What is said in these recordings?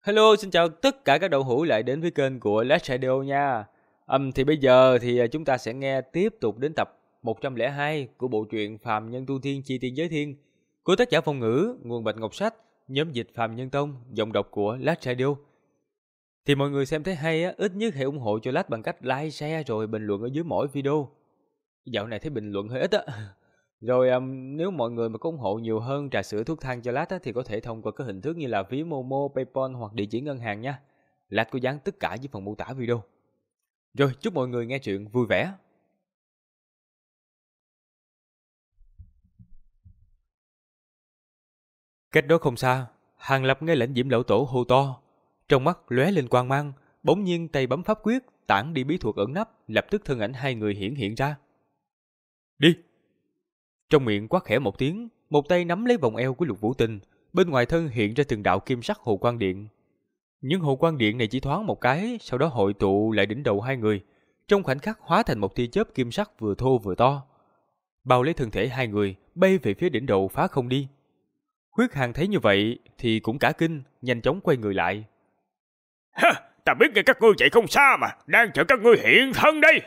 Hello, xin chào tất cả các đậu hũ lại đến với kênh của Last Radio nha. Thì bây giờ thì chúng ta sẽ nghe tiếp tục đến tập 102 của bộ truyện Phàm Nhân Tu Tiên Chi Tiên Giới Thiên của tác giả Phong Ngữ, nguồn Bạch Ngọc Sách, nhóm dịch Phàm Nhân Tông, giọng đọc của Last Radio. Thì mọi người xem thấy hay á, ít nhất hãy ủng hộ cho Last bằng cách like, share rồi bình luận ở dưới mỗi video. Dạo này thấy bình luận hơi ít á. Rồi nếu mọi người mà có ủng hộ nhiều hơn trà sữa thuốc thang cho Lát á, thì có thể thông qua các hình thức như là ví Momo, PayPal hoặc địa chỉ ngân hàng nha. Lát có dán tất cả dưới phần mô tả video. Rồi, chúc mọi người nghe chuyện vui vẻ. Cách đó không xa, Hàng Lập nghe lệnh Diễm Lão Tổ hô to. Trong mắt lóe lên quang mang, bỗng nhiên tay bấm pháp quyết, tản đi bí thuật ẩn nấp, lập tức thân ảnh hai người hiện ra. Đi! Trong miệng quát khẽ một tiếng, một tay nắm lấy vòng eo của Lục Vũ Tình, bên ngoài thân hiện ra từng đạo kim sắc hồ quang điện. Những hồ quang điện này chỉ thoáng một cái, sau đó hội tụ lại đỉnh đầu hai người, trong khoảnh khắc hóa thành một tia chớp kim sắc vừa thô vừa to, bao lấy thân thể hai người, bay về phía đỉnh đầu phá không đi. Huyết Hàn thấy như vậy thì cũng cả kinh, nhanh chóng quay người lại. Ha, ta biết ngay các ngươi chạy không xa mà, đang chờ các ngươi hiện thân đây.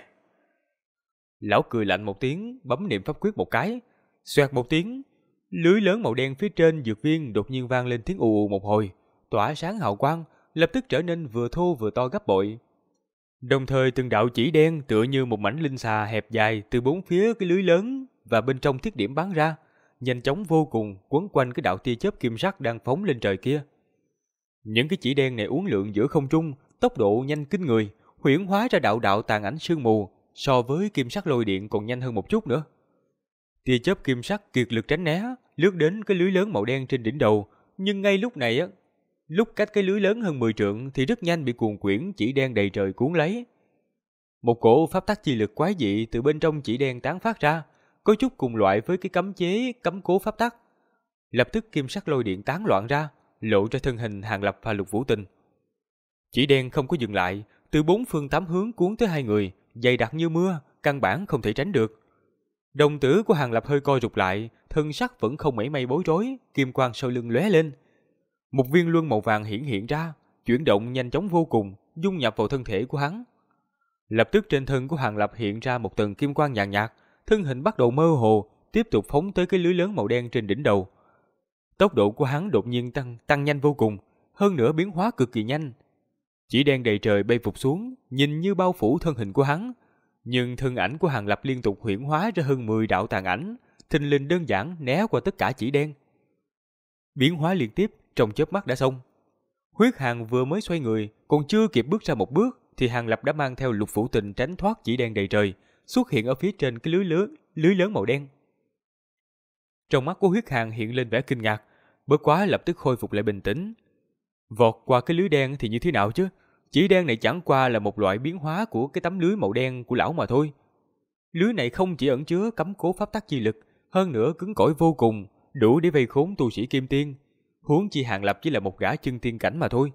Lão cười lạnh một tiếng, bấm niệm pháp quyết một cái, xoẹt một tiếng, lưới lớn màu đen phía trên dược viên đột nhiên vang lên tiếng ù ù một hồi, tỏa sáng hào quang, lập tức trở nên vừa thô vừa to gấp bội. Đồng thời từng đạo chỉ đen tựa như một mảnh linh xà hẹp dài từ bốn phía cái lưới lớn và bên trong thiết điểm bắn ra, nhanh chóng vô cùng quấn quanh cái đạo tia chớp kim sắc đang phóng lên trời kia. Những cái chỉ đen này uốn lượn giữa không trung, tốc độ nhanh kinh người, huyễn hóa ra đạo đạo tàn ảnh sương mù, so với kim sắc lôi điện còn nhanh hơn một chút nữa. Tia chớp kim sắc kiệt lực tránh né, lướt đến cái lưới lớn màu đen trên đỉnh đầu, nhưng ngay lúc này á, lúc cách cái lưới lớn hơn 10 trượng thì rất nhanh bị cuồn quyển chỉ đen đầy trời cuốn lấy. Một cổ pháp tắc chi lực quái dị từ bên trong chỉ đen tán phát ra, có chút cùng loại với cái cấm chế cấm cố pháp tắc. Lập tức kim sắc lôi điện tán loạn ra, lộ ra thân hình Hàng Lập và Lục Vũ Tình. Chỉ đen không có dừng lại, từ bốn phương tám hướng cuốn tới hai người, dày đặc như mưa, căn bản không thể tránh được. Đồng tử của Hàng Lập hơi co rụt lại, thân sắc vẫn không mảy may bối rối, kim quang sau lưng lóe lên. Một viên luân màu vàng hiện ra, chuyển động nhanh chóng vô cùng, dung nhập vào thân thể của hắn. Lập tức trên thân của Hàng Lập hiện ra một tầng kim quang nhàn nhạt, thân hình bắt đầu mơ hồ, tiếp tục phóng tới cái lưới lớn màu đen trên đỉnh đầu. Tốc độ của hắn đột nhiên tăng nhanh vô cùng, hơn nữa biến hóa cực kỳ nhanh. Chỉ đen đầy trời bay vụt xuống, nhìn như bao phủ thân hình của hắn, nhưng thân ảnh của Hàng Lập liên tục huyễn hóa ra hơn 10 đạo tàn ảnh, thình lình đơn giản né qua tất cả chỉ đen. Biến hóa liên tiếp, trong chớp mắt đã xong. Huyết Hàn vừa mới xoay người, còn chưa kịp bước ra một bước, thì Hàng Lập đã mang theo Lục Vũ Tình tránh thoát chỉ đen đầy trời, xuất hiện ở phía trên cái lưới lớn màu đen. Trong mắt của Huyết Hàn hiện lên vẻ kinh ngạc, bất quá lập tức khôi phục lại bình tĩnh. Vọt qua cái lưới đen thì như thế nào chứ? Chỉ đen này chẳng qua là một loại biến hóa của cái tấm lưới màu đen của lão mà thôi. Lưới này không chỉ ẩn chứa cấm cố pháp tắc chi lực, hơn nữa cứng cỏi vô cùng, đủ để vây khốn tu sĩ kim tiên. Huống chi Hàng Lập chỉ là một gã chân tiên cảnh mà thôi.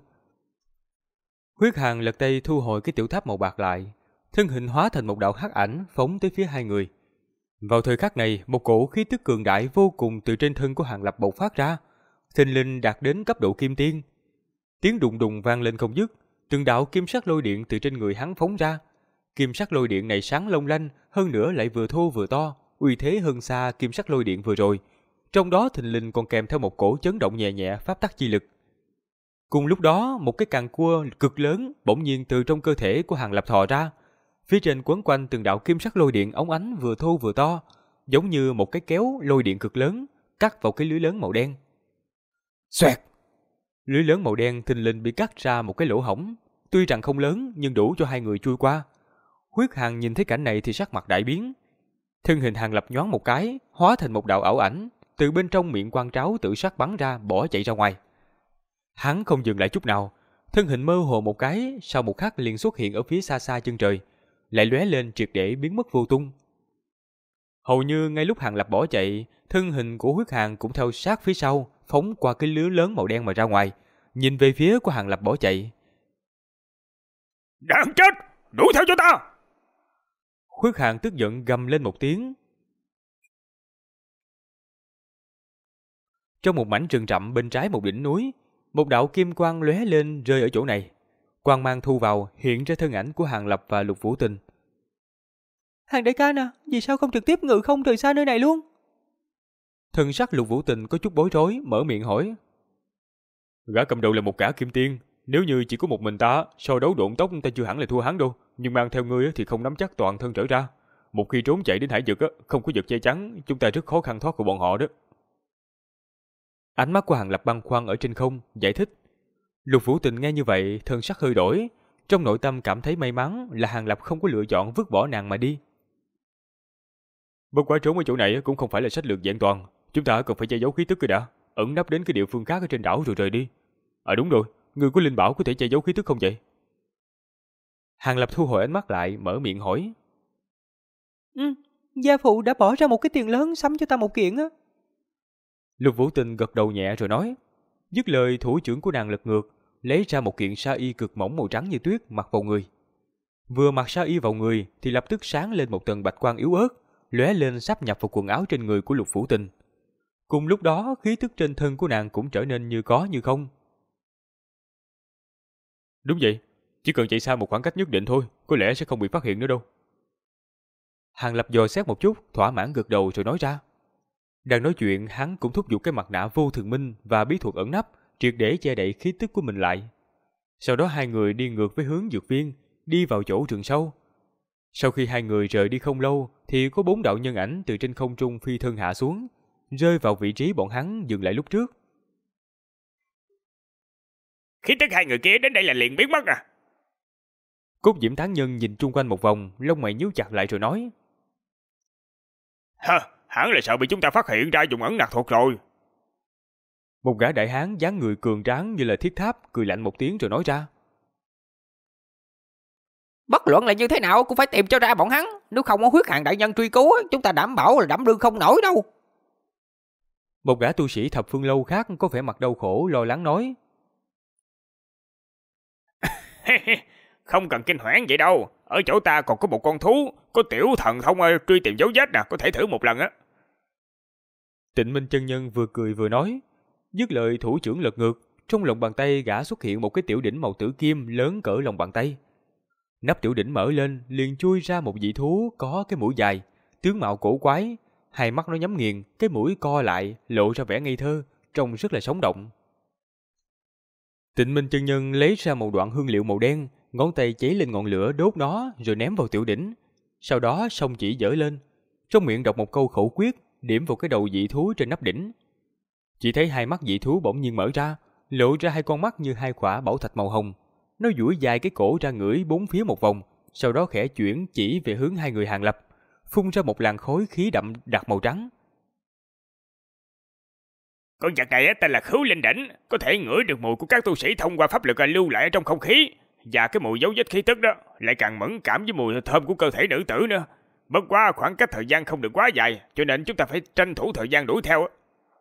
Huyết Hàn lật tay thu hồi cái tiểu tháp màu bạc lại, thân hình hóa thành một đạo hắc ảnh phóng tới phía hai người. Vào thời khắc này, một cổ khí tức cường đại vô cùng từ trên thân của Hàng Lập bộc phát ra, thình lình đạt đến cấp độ kim tiên. Tiếng đùng đùng vang lên không dứt, từng đạo kim sắc lôi điện từ trên người hắn phóng ra. Kim sắc lôi điện này sáng long lanh, hơn nữa lại vừa thô vừa to, uy thế hơn xa kim sắc lôi điện vừa rồi. Trong đó thình lình còn kèm theo một cổ chấn động nhẹ nhẹ pháp tắc chi lực. Cùng lúc đó, một cái càng cua cực lớn bỗng nhiên từ trong cơ thể của Hàng Lập thò ra. Phía trên quấn quanh từng đạo kim sắc lôi điện óng ánh vừa thô vừa to, giống như một cái kéo lôi điện cực lớn cắt vào cái lưới lớn màu đen. Xoẹt! Lưới lớn màu đen thình lình bị cắt ra một cái lỗ hổng, tuy rằng không lớn nhưng đủ cho hai người chui qua. Huyết Hàn nhìn thấy cảnh này thì sắc mặt đại biến. Thân hình Hàng Lập nhoáng một cái, hóa thành một đạo ảo ảnh, từ bên trong miệng quan tráo tự sắc bắn ra, bỏ chạy ra ngoài. Hắn không dừng lại chút nào, thân hình mơ hồ một cái, sau một khắc liền xuất hiện ở phía xa xa chân trời, lại lóe lên triệt để biến mất vô tung. Hầu như ngay lúc Hàng Lập bỏ chạy, thân hình của Huyết Hàn cũng theo sát phía sau, phóng qua cái lưới lớn màu đen mà ra ngoài, nhìn về phía của Hàng Lập bỏ chạy. Đáng chết, đuổi theo cho ta! Huyết Hàn tức giận gầm lên một tiếng. Trong một mảnh rừng rậm bên trái một đỉnh núi, một đạo kim quang lóe lên rơi ở chỗ này. Quang mang thu vào hiện ra thân ảnh của Hàng Lập và Lục Vũ Tình. Hàng đại ca nè, vì sao không trực tiếp ngự không rời xa nơi này luôn? Thân sắc Lục Vũ Tình có chút bối rối, mở miệng hỏi. Gã cầm đầu là một gã kim tiên, nếu như chỉ có một mình ta, so đấu độn tốc ta chưa hẳn là thua hắn đâu, nhưng mang theo ngươi thì không nắm chắc toàn thân trở ra. Một khi trốn chạy đến hải vực, không có vật che chắn, chúng ta rất khó khăn thoát khỏi bọn họ đó. Ánh mắt của Hàng Lập băn khoăn ở trên không, giải thích. Lục Vũ Tình nghe như vậy, thân sắc hơi đổi, trong nội tâm cảm thấy may mắn là Hàng Lập không có lựa chọn vứt bỏ nàng mà đi. Bất quá trốn ở chỗ này cũng không phải là sách lược vẹn toàn, chúng ta cần phải che giấu khí tức cái đã, ẩn nấp đến cái địa phương khác ở trên đảo rồi rời đi. À đúng rồi, người của Linh Bảo có thể che giấu khí tức không vậy? Hàng Lập thu hồi ánh mắt lại, mở miệng hỏi. Gia phụ đã bỏ ra một cái tiền lớn sắm cho ta một kiện á. Lục Vũ Tình gật đầu nhẹ rồi nói. Dứt lời, thủ trưởng của nàng lật ngược, lấy ra một kiện sa y cực mỏng màu trắng như tuyết mặc vào người. Vừa mặc sa y vào người thì lập tức sáng lên một tầng bạch quang yếu ớt, lóe lên sáp nhập vào quần áo trên người của Lục Vũ Tình. Cùng lúc đó, khí tức trên thân của nàng cũng trở nên như có như không. Đúng vậy, chỉ cần chạy xa một khoảng cách nhất định thôi, có lẽ sẽ không bị phát hiện nữa đâu. Hàng Lập dò xét một chút, thỏa mãn gật đầu rồi nói ra. Đang nói chuyện, hắn cũng thúc giục cái mặt nạ vô thường minh và bí thuật ẩn nấp, triệt để che đậy khí tức của mình lại. Sau đó hai người đi ngược với hướng dược viên, đi vào chỗ rừng sâu. Sau khi hai người rời đi không lâu, thì có 4 đạo nhân ảnh từ trên không trung phi thân hạ xuống, rơi vào vị trí bọn hắn dừng lại lúc trước. Khí tức hai người kia đến đây là liền biến mất à? Cốt Diễm Tán Nhân nhìn chung quanh một vòng, lông mày nhíu chặt lại rồi nói. Hẳn là sợ bị chúng ta phát hiện ra dùng ẩn nặc thuật rồi. Một gã đại hán dáng người cường tráng như là thiết tháp, cười lạnh một tiếng rồi nói ra. Bất luận là như thế nào cũng phải tìm cho ra bọn hắn. Nếu không có huyết hàng đại nhân truy cứu, chúng ta đảm bảo là đảm đương không nổi đâu. Một gã tu sĩ thập phương lâu khác có vẻ mặt đau khổ lo lắng nói. Không cần kinh hoảng vậy đâu. Ở chỗ ta còn có một con thú, có tiểu thần thông truy tìm dấu vết nè, có thể thử một lần á. Tịnh Minh chân nhân vừa cười vừa nói. Dứt lời, thủ trưởng lật ngược, trong lòng bàn tay gã xuất hiện một cái tiểu đỉnh màu tử kim lớn cỡ lòng bàn tay. Nắp tiểu đỉnh mở lên, liền chui ra một dị thú có cái mũi dài, tướng mạo cổ quái, hai mắt nó nhắm nghiền, cái mũi co lại, lộ ra vẻ ngây thơ, trông rất là sống động. Tịnh Minh chân nhân lấy ra một đoạn hương liệu màu đen, ngón tay cháy lên ngọn lửa đốt nó rồi ném vào tiểu đỉnh. Sau đó song chỉ giở lên, trong miệng đọc một câu khẩu quyết, điểm vào cái đầu dị thú trên nắp đỉnh. Chỉ thấy hai mắt dị thú bỗng nhiên mở ra, lộ ra hai con mắt như hai quả bảo thạch màu hồng. Nó duỗi dài cái cổ ra ngửi bốn phía một vòng, sau đó khẽ chuyển chỉ về hướng hai người Hàng Lập, phun ra một làn khói khí đậm đặc màu trắng. Con vật này tên là Khứu Linh Đỉnh, có thể ngửi được mùi của các tu sĩ thông qua pháp lực lưu lại trong không khí, và cái mùi dấu vết khí tức đó lại càng mẫn cảm với mùi thơm của cơ thể nữ tử nữa. Bất quá khoảng cách thời gian không được quá dài, cho nên chúng ta phải tranh thủ thời gian đuổi theo.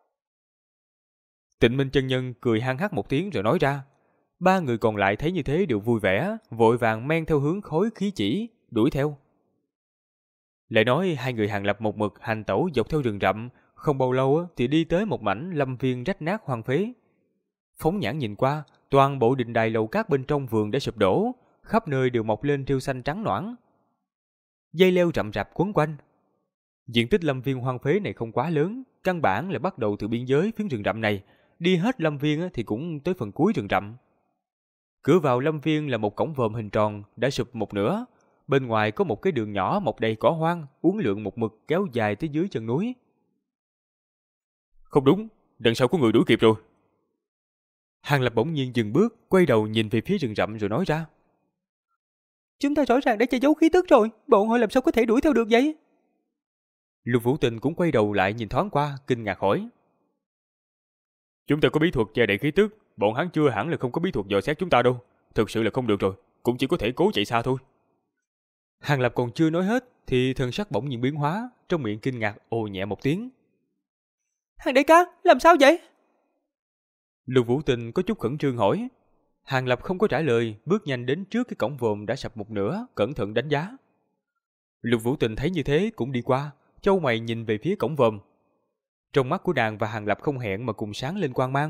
Tịnh Minh chân nhân cười hăng hắc một tiếng rồi nói ra. Ba người còn lại thấy như thế đều vui vẻ, vội vàng men theo hướng khối khí chỉ, đuổi theo. Lại nói hai người Hàng Lập một mực hành tẩu dọc theo rừng rậm, không bao lâu thì đi tới một mảnh lâm viên rách nát hoang phế. Phóng nhãn nhìn qua, toàn bộ đình đài lầu cát bên trong vườn đã sụp đổ, khắp nơi đều mọc lên rêu xanh trắng nõn. Dây leo rậm rạp quấn quanh. Diện tích lâm viên hoang phế này không quá lớn, căn bản là bắt đầu từ biên giới phiến rừng rậm này, đi hết lâm viên thì cũng tới phần cuối rừng rậm. Cửa vào lâm viên là một cổng vòm hình tròn đã sụp một nửa, bên ngoài có một cái đường nhỏ mọc đầy cỏ hoang, uốn lượn một mực kéo dài tới dưới chân núi. Không đúng, đằng sau có người đuổi kịp rồi. Hàng Lập bỗng nhiên dừng bước, quay đầu nhìn về phía rừng rậm rồi nói ra. Chúng ta rõ ràng đã che giấu khí tức rồi, bọn họ làm sao có thể đuổi theo được vậy? Lục Vũ Tình cũng quay đầu lại nhìn thoáng qua, kinh ngạc hỏi. Chúng ta có bí thuật che đậy khí tức, bọn hắn chưa hẳn là không có bí thuật dò xét chúng ta đâu. Thực sự là không được rồi, cũng chỉ có thể cố chạy xa thôi. Hàng Lập còn chưa nói hết thì thần sắc bỗng nhiên biến hóa, trong miệng kinh ngạc ồ nhẹ một tiếng. Hàng đại ca, làm sao vậy? Lục Vũ Tình có chút khẩn trương hỏi. Hàng Lập không có trả lời, bước nhanh đến trước cái cổng vòm đã sập một nửa, cẩn thận đánh giá. Lục Vũ Tình thấy như thế cũng đi qua, chau mày nhìn về phía cổng vòm. Trong mắt của nàng và Hàng Lập không hẹn mà cùng sáng lên quang mang,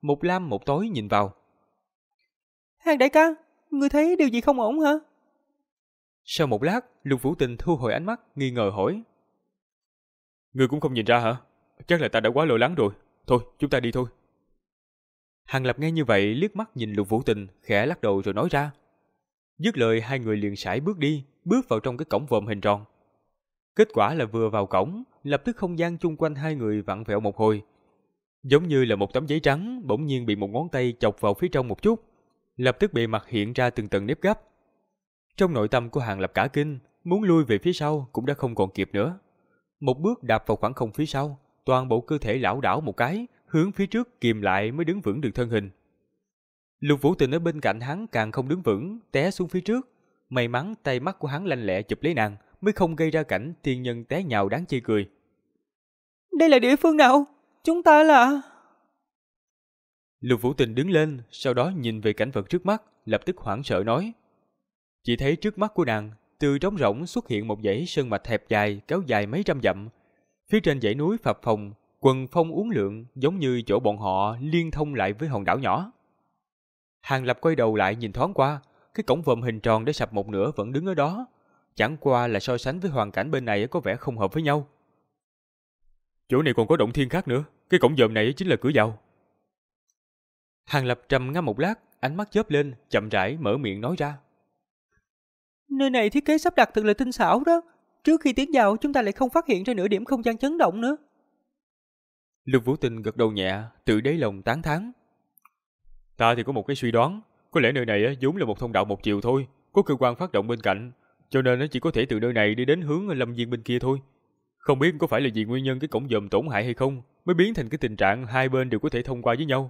một lam một tối nhìn vào. Hàng đại ca, ngươi thấy điều gì không ổn hả? Sau một lát, Lục Vũ Tình thu hồi ánh mắt, nghi ngờ hỏi. Ngươi cũng không nhìn ra hả? Chắc là ta đã quá lo lắng rồi. Thôi, chúng ta đi thôi. Hàng Lập nghe như vậy liếc mắt nhìn Lục Vũ Tình, khẽ lắc đầu rồi nói ra. Dứt lời hai người liền sải bước đi, bước vào trong cái cổng vòm hình tròn. Kết quả là vừa vào cổng, lập tức không gian chung quanh hai người vặn vẹo một hồi. Giống như là một tấm giấy trắng bỗng nhiên bị một ngón tay chọc vào phía trong một chút, lập tức bề mặt hiện ra từng tầng nếp gấp. Trong nội tâm của Hàng Lập cả kinh, muốn lui về phía sau cũng đã không còn kịp nữa. Một bước đạp vào khoảng không phía sau, toàn bộ cơ thể lảo đảo một cái, hướng phía trước kìm lại mới đứng vững được thân hình. Lục Vũ Tình ở bên cạnh hắn càng không đứng vững, té xuống phía trước. May mắn tay mắt của hắn lanh lẹ chụp lấy nàng, mới không gây ra cảnh tiên nhân té nhào đáng chê cười. Đây là địa phương nào? Chúng ta là... Lục Vũ Tình đứng lên, sau đó nhìn về cảnh vật trước mắt, lập tức hoảng sợ nói. Chỉ thấy trước mắt của nàng, từ trống rỗng xuất hiện một dãy sơn mạch hẹp dài, kéo dài mấy trăm dặm. Phía trên dãy núi phập phồng, quần phong uốn lượn, giống như chỗ bọn họ liên thông lại với hòn đảo nhỏ. Hàng Lập quay đầu lại nhìn thoáng qua, cái cổng vòm hình tròn đã sập một nửa vẫn đứng ở đó. Chẳng qua là so sánh với hoàn cảnh bên này có vẻ không hợp với nhau. Chỗ này còn có động thiên khác nữa, cái cổng vòm này chính là cửa vào. Hàng Lập trầm ngâm một lát, ánh mắt chớp lên, chậm rãi mở miệng nói ra. Nơi này thiết kế sắp đặt thật là tinh xảo đó. Trước khi tiến vào chúng ta lại không phát hiện ra nửa điểm không gian chấn động nữa. Lục Vũ Tình gật đầu nhẹ, tự đáy lòng tán thán. Ta thì có một cái suy đoán, có lẽ nơi này vốn là một thông đạo một chiều thôi, có cơ quan phát động bên cạnh, cho nên nó chỉ có thể từ nơi này đi đến hướng Lâm Viên bên kia thôi. Không biết có phải là vì nguyên nhân cái cổng vòm tổn hại hay không, mới biến thành cái tình trạng hai bên đều có thể thông qua với nhau.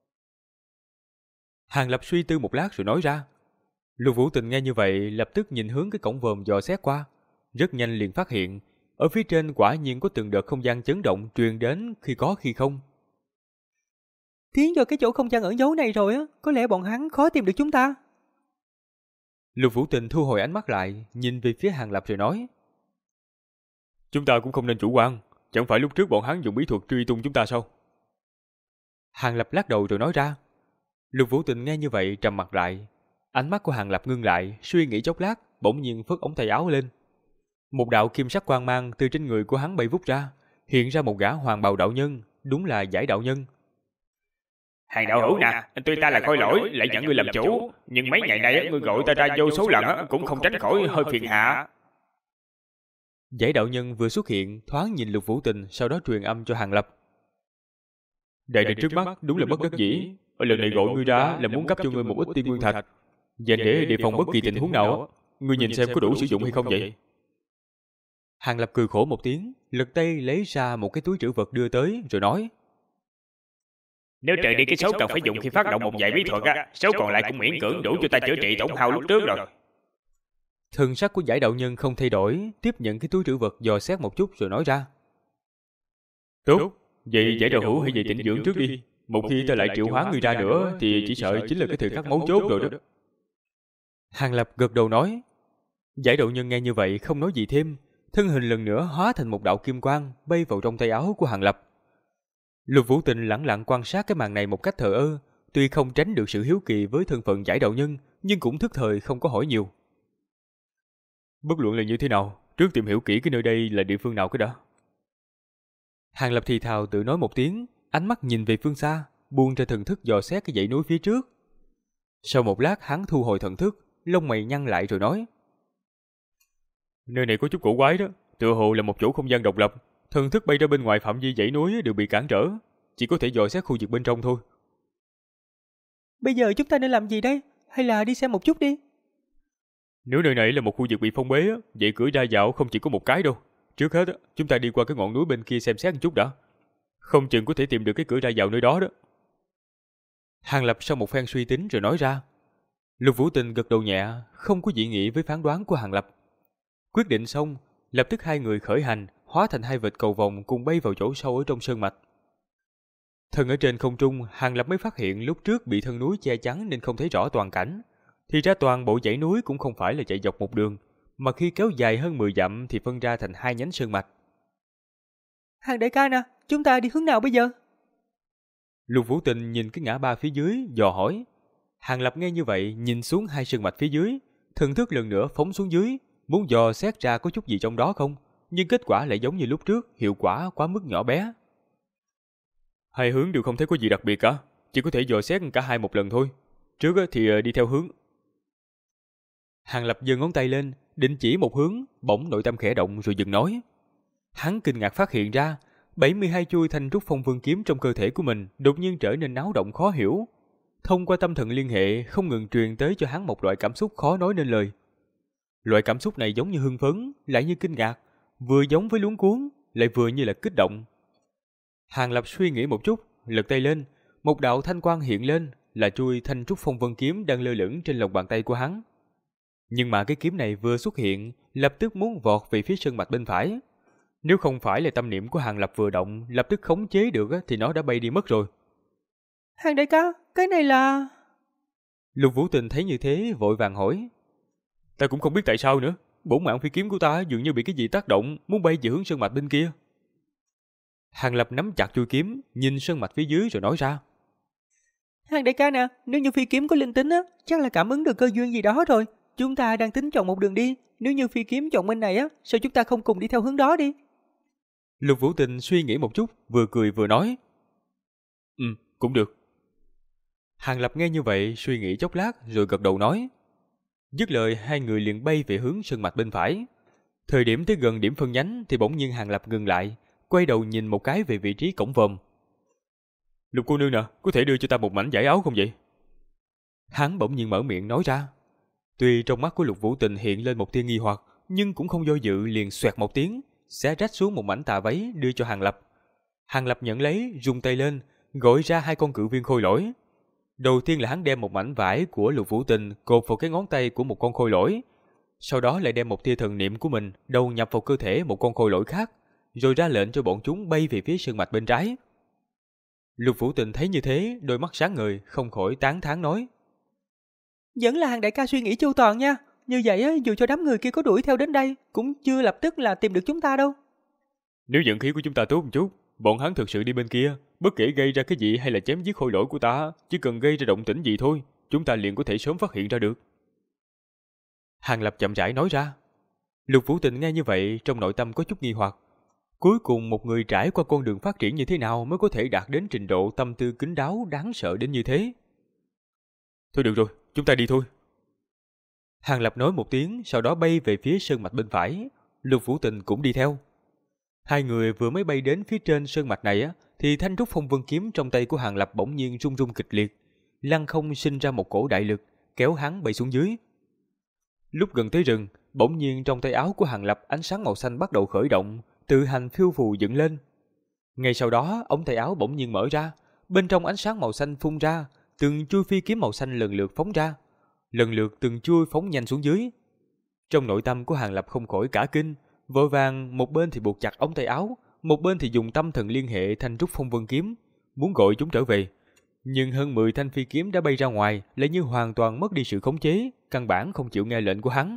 Hàng Lập suy tư một lát rồi nói ra. Lục Vũ Tình nghe như vậy lập tức nhìn hướng cái cổng vòm dò xét qua, rất nhanh liền phát hiện ở phía trên quả nhiên có từng đợt không gian chấn động truyền đến khi có khi không. Tiến vào cái chỗ không gian ẩn giấu này rồi á, có lẽ bọn hắn khó tìm được chúng ta. Lục Vũ Tình thu hồi ánh mắt lại, nhìn về phía Hàng Lập rồi nói. Chúng ta cũng không nên chủ quan, chẳng phải lúc trước bọn hắn dùng bí thuật truy tung chúng ta sao? Hàng Lập lắc đầu rồi nói ra. Lục Vũ Tình nghe như vậy trầm mặt lại, ánh mắt của Hàng Lập ngưng lại, suy nghĩ chốc lát, bỗng nhiên phất ống tay áo lên. Một đạo kim sắc quang mang từ trên người của hắn bay vút ra, hiện ra một gã hoàng bào đạo nhân, đúng là Giải đạo nhân. Hàng đạo hữu nè, tuy ta là khôi lỗi, lại nhận ngươi làm chủ, nhưng mấy ngày nay ngươi gọi ta ra vô số lần cũng không tránh khỏi hơi phiền hạ. Giải đạo nhân vừa xuất hiện, thoáng nhìn Lục Vũ Tình, sau đó truyền âm cho Hàng Lập. Đại địch trước mắt đúng là bất đắc dĩ, ở lần này gọi ngươi ra là muốn cấp cho ngươi một ít tiên nguyên thạch, dành để đề phòng bất kỳ tình huống nào. Ngươi nhìn xem có đủ sử dụng hay không vậy? Hàng Lập cười khổ một tiếng, lật tay lấy ra một cái túi trữ vật đưa tới rồi nói. Nếu trời đi cái số cần phải dùng khi phát động một vài bí thuật á, số còn lại cũng miễn cưỡng đủ cho ta chữa trị tổn hao lúc trước rồi. Thần sắc của Giải đạo nhân không thay đổi, tiếp nhận cái túi trữ vật dò xét một chút rồi nói ra. Tốt, vậy Giải đạo hữu hãy về tĩnh dưỡng trước đi. Một khi ta lại triệu hóa ngươi ra nữa thì chỉ sợ chính là cái thời khắc mấu chốt rồi đó. Hàng Lập gật đầu nói. Giải đạo nhân nghe như vậy không nói gì thêm, thân hình lần nữa hóa thành một đạo kim quang bay vào trong tay áo của Hàng Lập. Lục Vũ Tình lẳng lặng quan sát cái màn này một cách thờ ơ, tuy không tránh được sự hiếu kỳ với thân phận Giải đạo nhân, nhưng cũng thức thời không có hỏi nhiều. Bất luận là như thế nào, trước tìm hiểu kỹ cái nơi đây là địa phương nào cái đã. Hàng Lập thì thào tự nói một tiếng, ánh mắt nhìn về phương xa, buông ra thần thức dò xét cái dãy núi phía trước. Sau một lát hắn thu hồi thần thức, lông mày nhăn lại rồi nói. Nơi này có chút cổ quái đó, tựa hồ là một chỗ không gian độc lập, thần thức bay ra bên ngoài phạm vi dãy núi đều bị cản trở, chỉ có thể dò xét khu vực bên trong thôi. Bây giờ chúng ta nên làm gì đây? Hay là đi xem một chút đi? Nếu nơi này là một khu vực bị phong bế, vậy cửa ra vào không chỉ có một cái đâu. Trước hết, chúng ta đi qua cái ngọn núi bên kia xem xét một chút đã. Không chừng có thể tìm được cái cửa ra vào nơi đó đó. Hàng Lập sau một phen suy tính rồi nói ra. Lục Vũ Tình gật đầu nhẹ, không có dị nghị với phán đoán của Hàng Lập. Quyết định xong, lập tức hai người khởi hành, hóa thành hai vệt cầu vồng cùng bay vào chỗ sâu ở trong sơn mạch. Thân ở trên không trung, Hàng Lập mới phát hiện lúc trước bị thân núi che chắn nên không thấy rõ toàn cảnh. Thì ra toàn bộ dãy núi cũng không phải là chạy dọc một đường, mà khi kéo dài hơn 10 dặm thì phân ra thành hai nhánh sơn mạch. Hàng đại ca nè, chúng ta đi hướng nào bây giờ? Lục Vũ Tình nhìn cái ngã ba phía dưới, dò hỏi. Hàng Lập nghe như vậy, nhìn xuống hai sơn mạch phía dưới, thần thức lần nữa phóng xuống dưới, muốn dò xét ra có chút gì trong đó không, nhưng kết quả lại giống như lúc trước, hiệu quả quá mức nhỏ bé. Hai hướng đều không thấy có gì đặc biệt cả, chỉ có thể dò xét cả hai một lần thôi. Trước thì đi theo hướng. Hàng Lập giơ ngón tay lên, định chỉ một hướng, bỗng nội tâm khẽ động rồi dừng nói. Hắn kinh ngạc phát hiện ra, 72 chuôi thanh trúc phong vương kiếm trong cơ thể của mình đột nhiên trở nên náo động khó hiểu. Thông qua tâm thần liên hệ không ngừng truyền tới cho hắn một loại cảm xúc khó nói nên lời. Loại cảm xúc này giống như hưng phấn, lại như kinh ngạc, vừa giống với luống cuống, lại vừa như là kích động. Hàng Lập suy nghĩ một chút, lật tay lên, một đạo thanh quang hiện lên, là chuôi thanh trúc phong vân kiếm đang lơ lửng trên lòng bàn tay của hắn. Nhưng mà cái kiếm này vừa xuất hiện, lập tức muốn vọt về phía sơn mạch bên phải. Nếu không phải là tâm niệm của Hàng Lập vừa động, lập tức khống chế được thì nó đã bay đi mất rồi. Hàng đại ca, cái này là... Lục Vũ Tình thấy như thế vội vàng hỏi. Ta cũng không biết tại sao nữa, bổn mạng phi kiếm của ta dường như bị cái gì tác động, muốn bay về hướng sơn mạch bên kia. Hàng Lập nắm chặt chuôi kiếm, nhìn sơn mạch phía dưới rồi nói ra. Hàng đại ca nè, nếu như phi kiếm có linh tính chắc là cảm ứng được cơ duyên gì đó rồi. Chúng ta đang tính chọn một đường đi, nếu như phi kiếm chọn bên này sao chúng ta không cùng đi theo hướng đó đi? Lục Vũ Tình suy nghĩ một chút, vừa cười vừa nói. Cũng được. Hàng Lập nghe như vậy, suy nghĩ chốc lát rồi gật đầu nói. Dứt lời, hai người liền bay về hướng sơn mạch bên phải. Thời điểm tới gần điểm phân nhánh thì bỗng nhiên Hàng Lập ngừng lại, quay đầu nhìn một cái về vị trí cổng vòm. Lục cô nương nè, có thể đưa cho ta một mảnh vải áo không vậy? Hắn bỗng nhiên mở miệng nói ra. Tuy trong mắt của Lục Vũ Tình hiện lên một tia nghi hoặc, nhưng cũng không do dự, liền xoẹt một tiếng, xé rách xuống một mảnh tà váy đưa cho Hàng Lập. Hàng Lập nhận lấy, rung tay lên, gọi ra hai con cự viên khôi lỗi. Đầu tiên là hắn đem một mảnh vải của Lục Vũ Tình cột vào cái ngón tay của một con khôi lỗi, sau đó lại đem một tia thần niệm của mình đầu nhập vào cơ thể một con khôi lỗi khác, rồi ra lệnh cho bọn chúng bay về phía sơn mạch bên trái. Lục Vũ Tình thấy như thế, đôi mắt sáng ngời, không khỏi tán thán nói. Vẫn là Hàng đại ca suy nghĩ chu toàn nha. Như vậy dù cho đám người kia có đuổi theo đến đây, cũng chưa lập tức là tìm được chúng ta đâu. Nếu vận khí của chúng ta tốt một chút, bọn hắn thực sự đi bên kia, bất kể gây ra cái gì hay là chém giết khôi lỗi của ta, chỉ cần gây ra động tĩnh gì thôi, chúng ta liền có thể sớm phát hiện ra được. Hàng Lập chậm rãi nói ra. Lục Vũ Tình nghe như vậy, trong nội tâm có chút nghi hoặc. Cuối cùng một người trải qua con đường phát triển như thế nào mới có thể đạt đến trình độ tâm tư kín đáo đáng sợ đến như thế? Thôi được rồi, chúng ta đi thôi. Hàng Lập nói một tiếng, sau đó bay về phía sơn mạch bên phải. Lục Vũ Tình cũng đi theo. Hai người vừa mới bay đến phía trên sơn mạch này thì thanh trúc phong vân kiếm trong tay của Hàng Lập bỗng nhiên rung rung kịch liệt, lăng không sinh ra một cổ đại lực, kéo hắn bay xuống dưới. Lúc gần tới rừng, bỗng nhiên trong tay áo của Hàng Lập ánh sáng màu xanh bắt đầu khởi động, tự hành phiêu phù dựng lên. Ngay sau đó, ống tay áo bỗng nhiên mở ra, bên trong ánh sáng màu xanh phun ra, từng chuôi phi kiếm màu xanh lần lượt phóng ra, lần lượt từng chuôi phóng nhanh xuống dưới. Trong nội tâm của Hàng Lập không khỏi cả kinh, vội vàng một bên thì buộc chặt ống tay áo, một bên thì dùng tâm thần liên hệ thanh trúc phong vân kiếm, muốn gọi chúng trở về. Nhưng hơn 10 thanh phi kiếm đã bay ra ngoài, lại như hoàn toàn mất đi sự khống chế, căn bản không chịu nghe lệnh của hắn.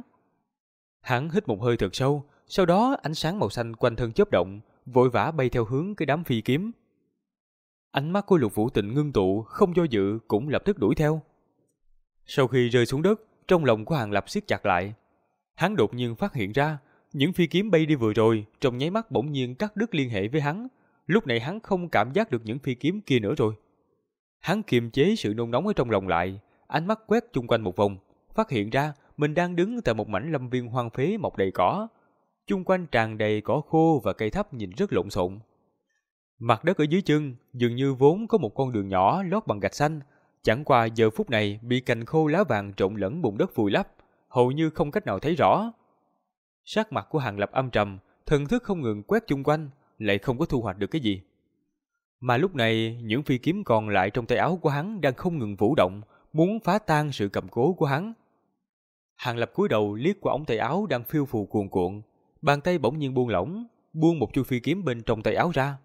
Hắn hít một hơi thật sâu, sau đó ánh sáng màu xanh quanh thân chớp động, vội vã bay theo hướng cái đám phi kiếm. Ánh mắt của Lục Vũ Tình ngưng tụ, không do dự cũng lập tức đuổi theo. Sau khi rơi xuống đất, trong lòng của Hàng Lập siết chặt lại. Hắn đột nhiên phát hiện ra, những phi kiếm bay đi vừa rồi, trong nháy mắt bỗng nhiên cắt đứt liên hệ với hắn. Lúc này hắn không cảm giác được những phi kiếm kia nữa rồi. Hắn kiềm chế sự nôn nóng ở trong lòng lại, ánh mắt quét chung quanh một vòng, phát hiện ra mình đang đứng tại một mảnh lâm viên hoang phế mọc đầy cỏ. Chung quanh tràn đầy cỏ khô và cây thấp nhìn rất lộn xộn. Mặt đất ở dưới chân dường như vốn có một con đường nhỏ lót bằng gạch xanh, chẳng qua giờ phút này bị cành khô lá vàng trộn lẫn bùn đất vùi lấp, hầu như không cách nào thấy rõ. Sắc mặt của Hàng Lập âm trầm, thần thức không ngừng quét chung quanh, lại không có thu hoạch được cái gì. Mà lúc này, những phi kiếm còn lại trong tay áo của hắn đang không ngừng vũ động, muốn phá tan sự cầm cố của hắn. Hàng Lập cúi đầu liếc qua ống tay áo đang phiêu phù cuồn cuộn, bàn tay bỗng nhiên buông lỏng, buông một chuôi phi kiếm bên trong tay áo ra.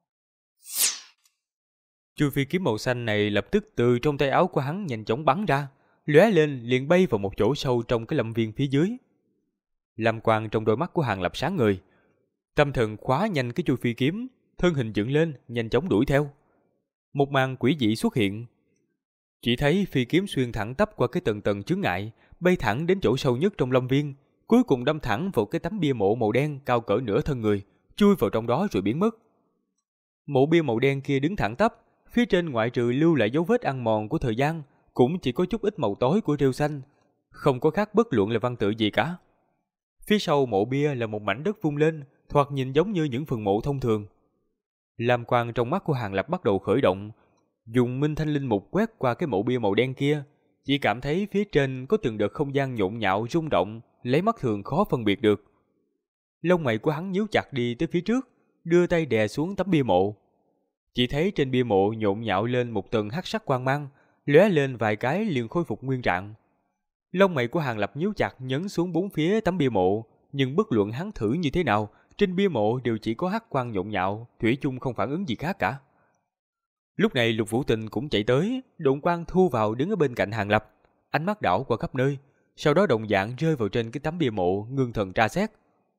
Chuôi phi kiếm màu xanh này lập tức từ trong tay áo của hắn nhanh chóng bắn ra, lóe lên liền bay vào một chỗ sâu trong cái lâm viên phía dưới. Lam quang trong đôi mắt của Hàng Lập sáng ngời, tâm thần khóa nhanh cái chuôi phi kiếm, thân hình dựng lên nhanh chóng đuổi theo. Một màn quỷ dị xuất hiện. Chỉ thấy phi kiếm xuyên thẳng tắp qua cái tầng tầng chướng ngại, bay thẳng đến chỗ sâu nhất trong lâm viên, cuối cùng đâm thẳng vào cái tấm bia mộ màu đen cao cỡ nửa thân người, chui vào trong đó rồi biến mất. Mộ bia màu đen kia đứng thẳng tắp, phía trên ngoại trừ lưu lại dấu vết ăn mòn của thời gian, cũng chỉ có chút ít màu tối của rêu xanh, không có khác bất luận là văn tự gì cả. Phía sau mộ bia là một mảnh đất vung lên, thoạt nhìn giống như những phần mộ thông thường. Lam quang trong mắt của Hàng Lập bắt đầu khởi động, dùng minh thanh linh mục quét qua cái mộ bia màu đen kia, chỉ cảm thấy phía trên có từng đợt không gian nhộn nhạo rung động, lấy mắt thường khó phân biệt được. Lông mày của hắn nhíu chặt đi tới phía trước, đưa tay đè xuống tấm bia mộ. Chỉ thấy trên bia mộ nhộn nhạo lên một tầng hắc sắc quang mang, lóe lên vài cái liền khôi phục nguyên trạng. Lông mày của Hàng Lập nhíu chặt nhấn xuống bốn phía tấm bia mộ, nhưng bất luận hắn thử như thế nào, trên bia mộ đều chỉ có hắc quang nhộn nhạo, thủy chung không phản ứng gì khác cả. Lúc này Lục Vũ Tình cũng chạy tới, độn quang thu vào đứng ở bên cạnh Hàng Lập, ánh mắt đảo qua khắp nơi, sau đó đồng dạng rơi vào trên cái tấm bia mộ, ngưng thần tra xét.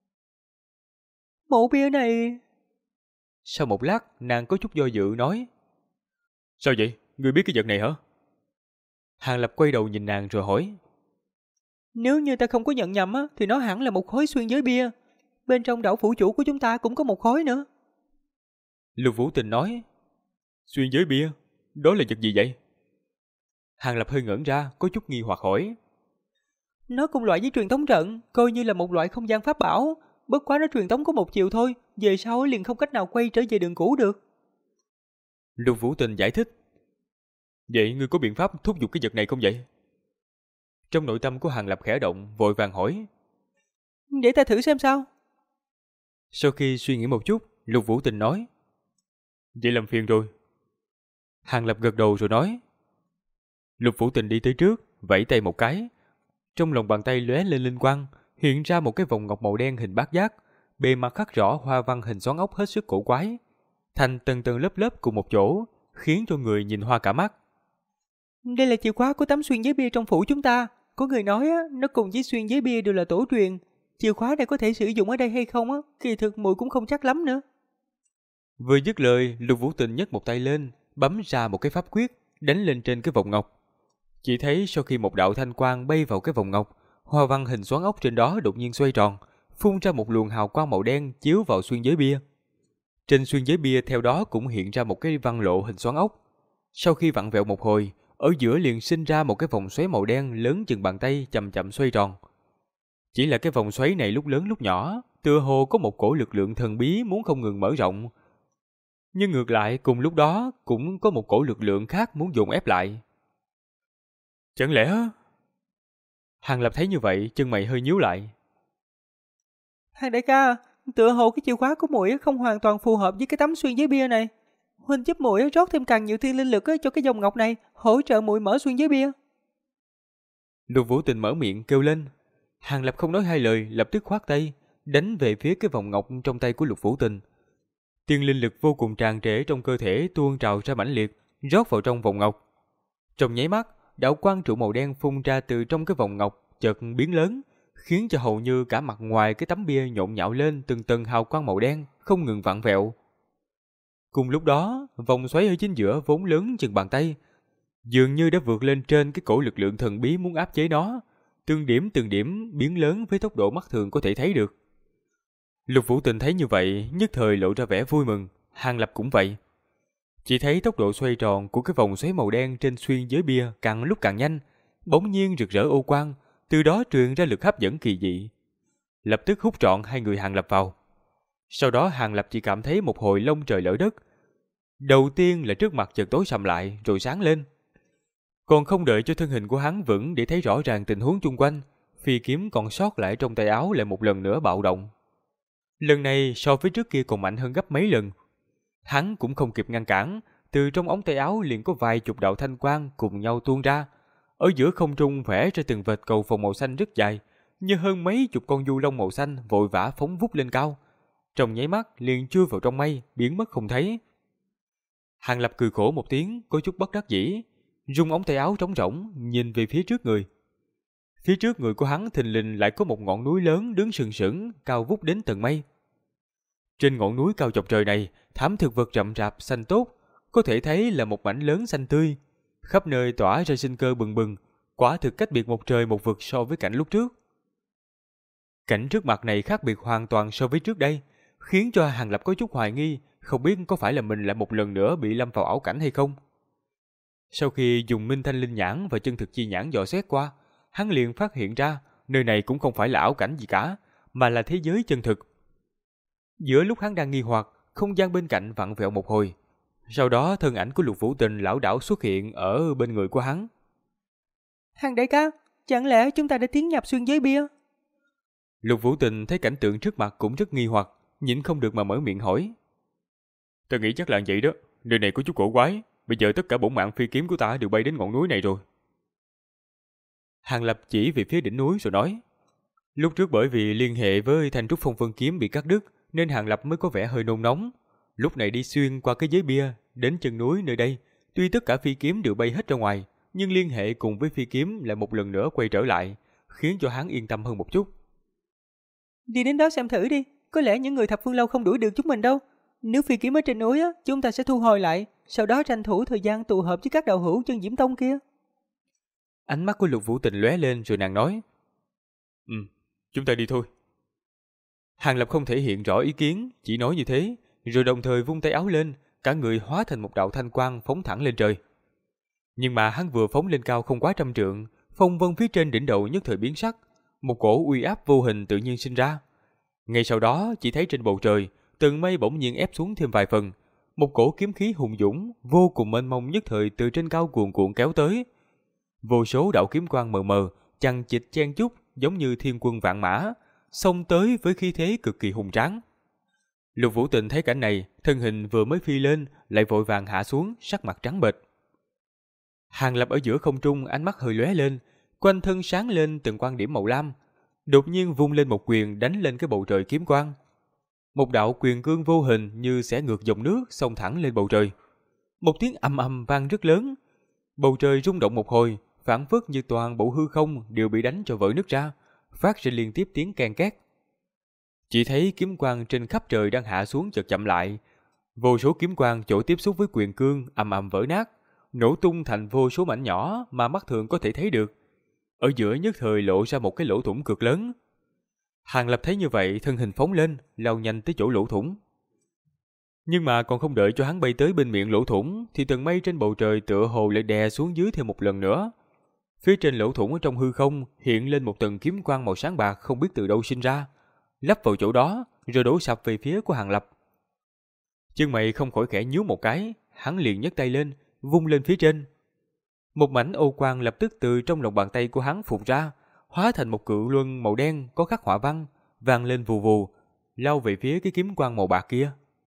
Mộ bia này... Sau một lát, nàng có chút do dự nói. Sao vậy? Ngươi biết cái vật này hả? Hàng Lập quay đầu nhìn nàng rồi hỏi. Nếu như ta không có nhận nhầm á, thì nó hẳn là một khối xuyên giới bia. Bên trong đảo phủ chủ của chúng ta cũng có một khối nữa. Lục Vũ Tình nói. Xuyên giới bia? Đó là vật gì vậy? Hàng Lập hơi ngẩn ra, có chút nghi hoặc hỏi. Nó cùng loại với truyền tống trận, coi như là một loại không gian pháp bảo. Bất quá nó truyền tống có một chiều thôi, về sau liền không cách nào quay trở về đường cũ được. Lục Vũ Tình giải thích. Vậy ngươi có biện pháp thúc giục cái vật này không vậy? Trong nội tâm của Hàng Lập khẽ động, vội vàng hỏi. Để ta thử xem sao. Sau khi suy nghĩ một chút, Lục Vũ Tình nói. Vậy làm phiền rồi. Hàng Lập gật đầu rồi nói. Lục Vũ Tình đi tới trước, vẫy tay một cái. Trong lòng bàn tay lóe lên linh quang, hiện ra một cái vòng ngọc màu đen hình bát giác, bề mặt khắc rõ hoa văn hình xoắn ốc hết sức cổ quái, thành từng tầng lớp lớp cùng một chỗ, khiến cho người nhìn hoa cả mắt. Đây là chìa khóa của tấm xuyên giấy bia trong phủ chúng ta. Có người nói á, nó cùng với xuyên giấy bia đều là tổ truyền. Chìa khóa này có thể sử dụng ở đây hay không á, kỳ thực muội cũng không chắc lắm nữa. Vừa dứt lời, Lục Vũ Tình nhấc một tay lên, bấm ra một cái pháp quyết, đánh lên trên cái vòng ngọc. Chỉ thấy sau khi một đạo thanh quang bay vào cái vòng ngọc, hoa văn hình xoắn ốc trên đó đột nhiên xoay tròn, phun ra một luồng hào quang màu đen chiếu vào xuyên giới bia. Trên xuyên giới bia theo đó cũng hiện ra một cái văn lộ hình xoắn ốc. Sau khi vặn vẹo một hồi, ở giữa liền sinh ra một cái vòng xoáy màu đen lớn chừng bàn tay chậm chậm xoay tròn. Chỉ là cái vòng xoáy này lúc lớn lúc nhỏ, tựa hồ có một cổ lực lượng thần bí muốn không ngừng mở rộng. Nhưng ngược lại cùng lúc đó cũng có một cổ lực lượng khác muốn dồn ép lại. Chẳng lẽ... Hàng Lập thấy như vậy, chân mày hơi nhíu lại. Hàng đại ca, tựa hồ cái chìa khóa của muội không hoàn toàn phù hợp với cái tấm xuyên giấy bia này. Huynh giúp muội rót thêm càng nhiều thiên linh lực cho cái dòng ngọc này, hỗ trợ muội mở xuyên giấy bia. Lục Vũ Tình mở miệng kêu lên. Hàng Lập không nói hai lời, lập tức khoát tay, đánh về phía cái vòng ngọc trong tay của Lục Vũ Tình. Tiên linh lực vô cùng tràn trề trong cơ thể tuôn trào ra mãnh liệt, rót vào trong vòng ngọc. Trong nháy mắt, đạo quang trụ màu đen phun ra từ trong cái vòng ngọc chợt biến lớn, khiến cho hầu như cả mặt ngoài cái tấm bia nhộn nhạo lên từng tầng hào quang màu đen, không ngừng vặn vẹo. Cùng lúc đó, vòng xoáy ở chính giữa vốn lớn chừng bàn tay, dường như đã vượt lên trên cái cổ lực lượng thần bí muốn áp chế nó, từng điểm biến lớn với tốc độ mắt thường có thể thấy được. Lục Vũ Tình thấy như vậy, nhất thời lộ ra vẻ vui mừng, Hàng Lập cũng vậy. Chỉ thấy tốc độ xoay tròn của cái vòng xoáy màu đen trên xuyên giới bia càng lúc càng nhanh, bỗng nhiên rực rỡ ô quang, từ đó truyền ra lực hấp dẫn kỳ dị. Lập tức hút trọn hai người Hàng Lập vào. Sau đó Hàng Lập chỉ cảm thấy một hồi lông trời lở đất. Đầu tiên là trước mặt chợt tối sầm lại rồi sáng lên. Còn không đợi cho thân hình của hắn vững để thấy rõ ràng tình huống chung quanh, phi kiếm còn sót lại trong tay áo lại một lần nữa bạo động. Lần này so với trước kia còn mạnh hơn gấp mấy lần. Hắn cũng không kịp ngăn cản, từ trong ống tay áo liền có vài chục đạo thanh quang cùng nhau tuôn ra. Ở giữa không trung vẽ ra từng vệt cầu vồng màu xanh rất dài, như hơn mấy chục con du long màu xanh vội vã phóng vút lên cao. Trong nháy mắt liền chui vào trong mây, biến mất không thấy. Hàng Lập cười khổ một tiếng, có chút bất đắc dĩ, rung ống tay áo trống rỗng, nhìn về phía trước người. Phía trước người của hắn thình lình lại có một ngọn núi lớn đứng sừng sững, cao vút đến tầng mây. Trên ngọn núi cao chọc trời này, thảm thực vật rậm rạp xanh tốt, có thể thấy là một mảnh lớn xanh tươi, khắp nơi tỏa ra sinh cơ bừng bừng, quả thực cách biệt một trời một vực so với cảnh lúc trước. Cảnh trước mặt này khác biệt hoàn toàn so với trước đây, khiến cho Hàng Lập có chút hoài nghi, không biết có phải là mình lại một lần nữa bị lâm vào ảo cảnh hay không. Sau khi dùng Minh Thanh Linh Nhãn và Chân Thực Chi Nhãn dò xét qua, hắn liền phát hiện ra nơi này cũng không phải là ảo cảnh gì cả, mà là thế giới chân thực. Giữa lúc hắn đang nghi hoặc, không gian bên cạnh vặn vẹo một hồi. Sau đó thân ảnh của Lục Vũ Tình lảo đảo xuất hiện ở bên người của hắn. Hàng đại ca, chẳng lẽ chúng ta đã tiến nhập xuyên giới bia? Lục Vũ Tình thấy cảnh tượng trước mặt cũng rất nghi hoặc, nhịn không được mà mở miệng hỏi. Ta nghĩ chắc là vậy đó, nơi này có chút cổ quái, bây giờ tất cả bổn mạng phi kiếm của ta đều bay đến ngọn núi này rồi. Hàng Lập chỉ về phía đỉnh núi rồi nói. Lúc trước bởi vì liên hệ với Thanh Trúc Phong Vân kiếm bị cắt đứt, nên Hàng Lập mới có vẻ hơi nôn nóng. Lúc này đi xuyên qua cái giới bia, đến chân núi nơi đây, tuy tất cả phi kiếm đều bay hết ra ngoài, nhưng liên hệ cùng với phi kiếm lại một lần nữa quay trở lại, khiến cho hắn yên tâm hơn một chút. Đi đến đó xem thử đi, có lẽ những người thập phương lâu không đuổi được chúng mình đâu. Nếu phi kiếm ở trên núi á, chúng ta sẽ thu hồi lại, sau đó tranh thủ thời gian tụ hợp với các đạo hữu chân Diễm Tông kia. Ánh mắt của Lục Vũ Tình lóe lên rồi nàng nói. Chúng ta đi thôi. Hàng Lập không thể hiện rõ ý kiến, chỉ nói như thế, rồi đồng thời vung tay áo lên, cả người hóa thành một đạo thanh quang phóng thẳng lên trời. Nhưng mà hắn vừa phóng lên cao không quá 100 trượng, phong vân phía trên đỉnh đầu nhất thời biến sắc, một cổ uy áp vô hình tự nhiên sinh ra. Ngay sau đó, chỉ thấy trên bầu trời, tầng mây bỗng nhiên ép xuống thêm vài phần, một cổ kiếm khí hùng dũng, vô cùng mênh mông nhất thời từ trên cao cuồn cuộn kéo tới. Vô số đạo kiếm quang mờ mờ, chằng chịt chen chúc, giống như thiên quân vạn mã, xông tới với khí thế cực kỳ hùng tráng. Lục Vũ Tình thấy cảnh này, thân hình vừa mới phi lên, lại vội vàng hạ xuống, sắc mặt trắng bệch. Hàng Lập ở giữa không trung, ánh mắt hơi lóe lên, quanh thân sáng lên từng quang điểm màu lam, đột nhiên vung lên một quyền đánh lên cái bầu trời kiếm quang. Một đạo quyền cương vô hình như xẻ ngược dòng nước xông thẳng lên bầu trời. Một tiếng ầm ầm vang rất lớn, bầu trời rung động một hồi, phảng phất như toàn bộ hư không đều bị đánh cho vỡ nứt ra, phát ra liên tiếp tiếng ken két. Chỉ thấy kiếm quang trên khắp trời đang hạ xuống chợt chậm lại, vô số kiếm quang chỗ tiếp xúc với quyền cương ầm ầm vỡ nát, nổ tung thành vô số mảnh nhỏ mà mắt thường có thể thấy được. Ở giữa nhất thời lộ ra một cái lỗ thủng cực lớn. Hàng Lập thấy như vậy, thân hình phóng lên, lao nhanh tới chỗ lỗ thủng. Nhưng mà còn không đợi cho hắn bay tới bên miệng lỗ thủng, thì tầng mây trên bầu trời tựa hồ lại đè xuống dưới thêm một lần nữa. Phía trên lỗ thủng ở trong hư không hiện lên một tầng kiếm quang màu sáng bạc không biết từ đâu sinh ra, lắp vào chỗ đó, rồi đổ sập về phía của Hàng Lập. Chân mày không khỏi khẽ nhíu một cái, hắn liền nhấc tay lên, vung lên phía trên. Một mảnh ô quang lập tức từ trong lòng bàn tay của hắn phụt ra, hóa thành một cự luân màu đen có khắc họa văn, vang lên vù vù, lao về phía cái kiếm quang màu bạc kia.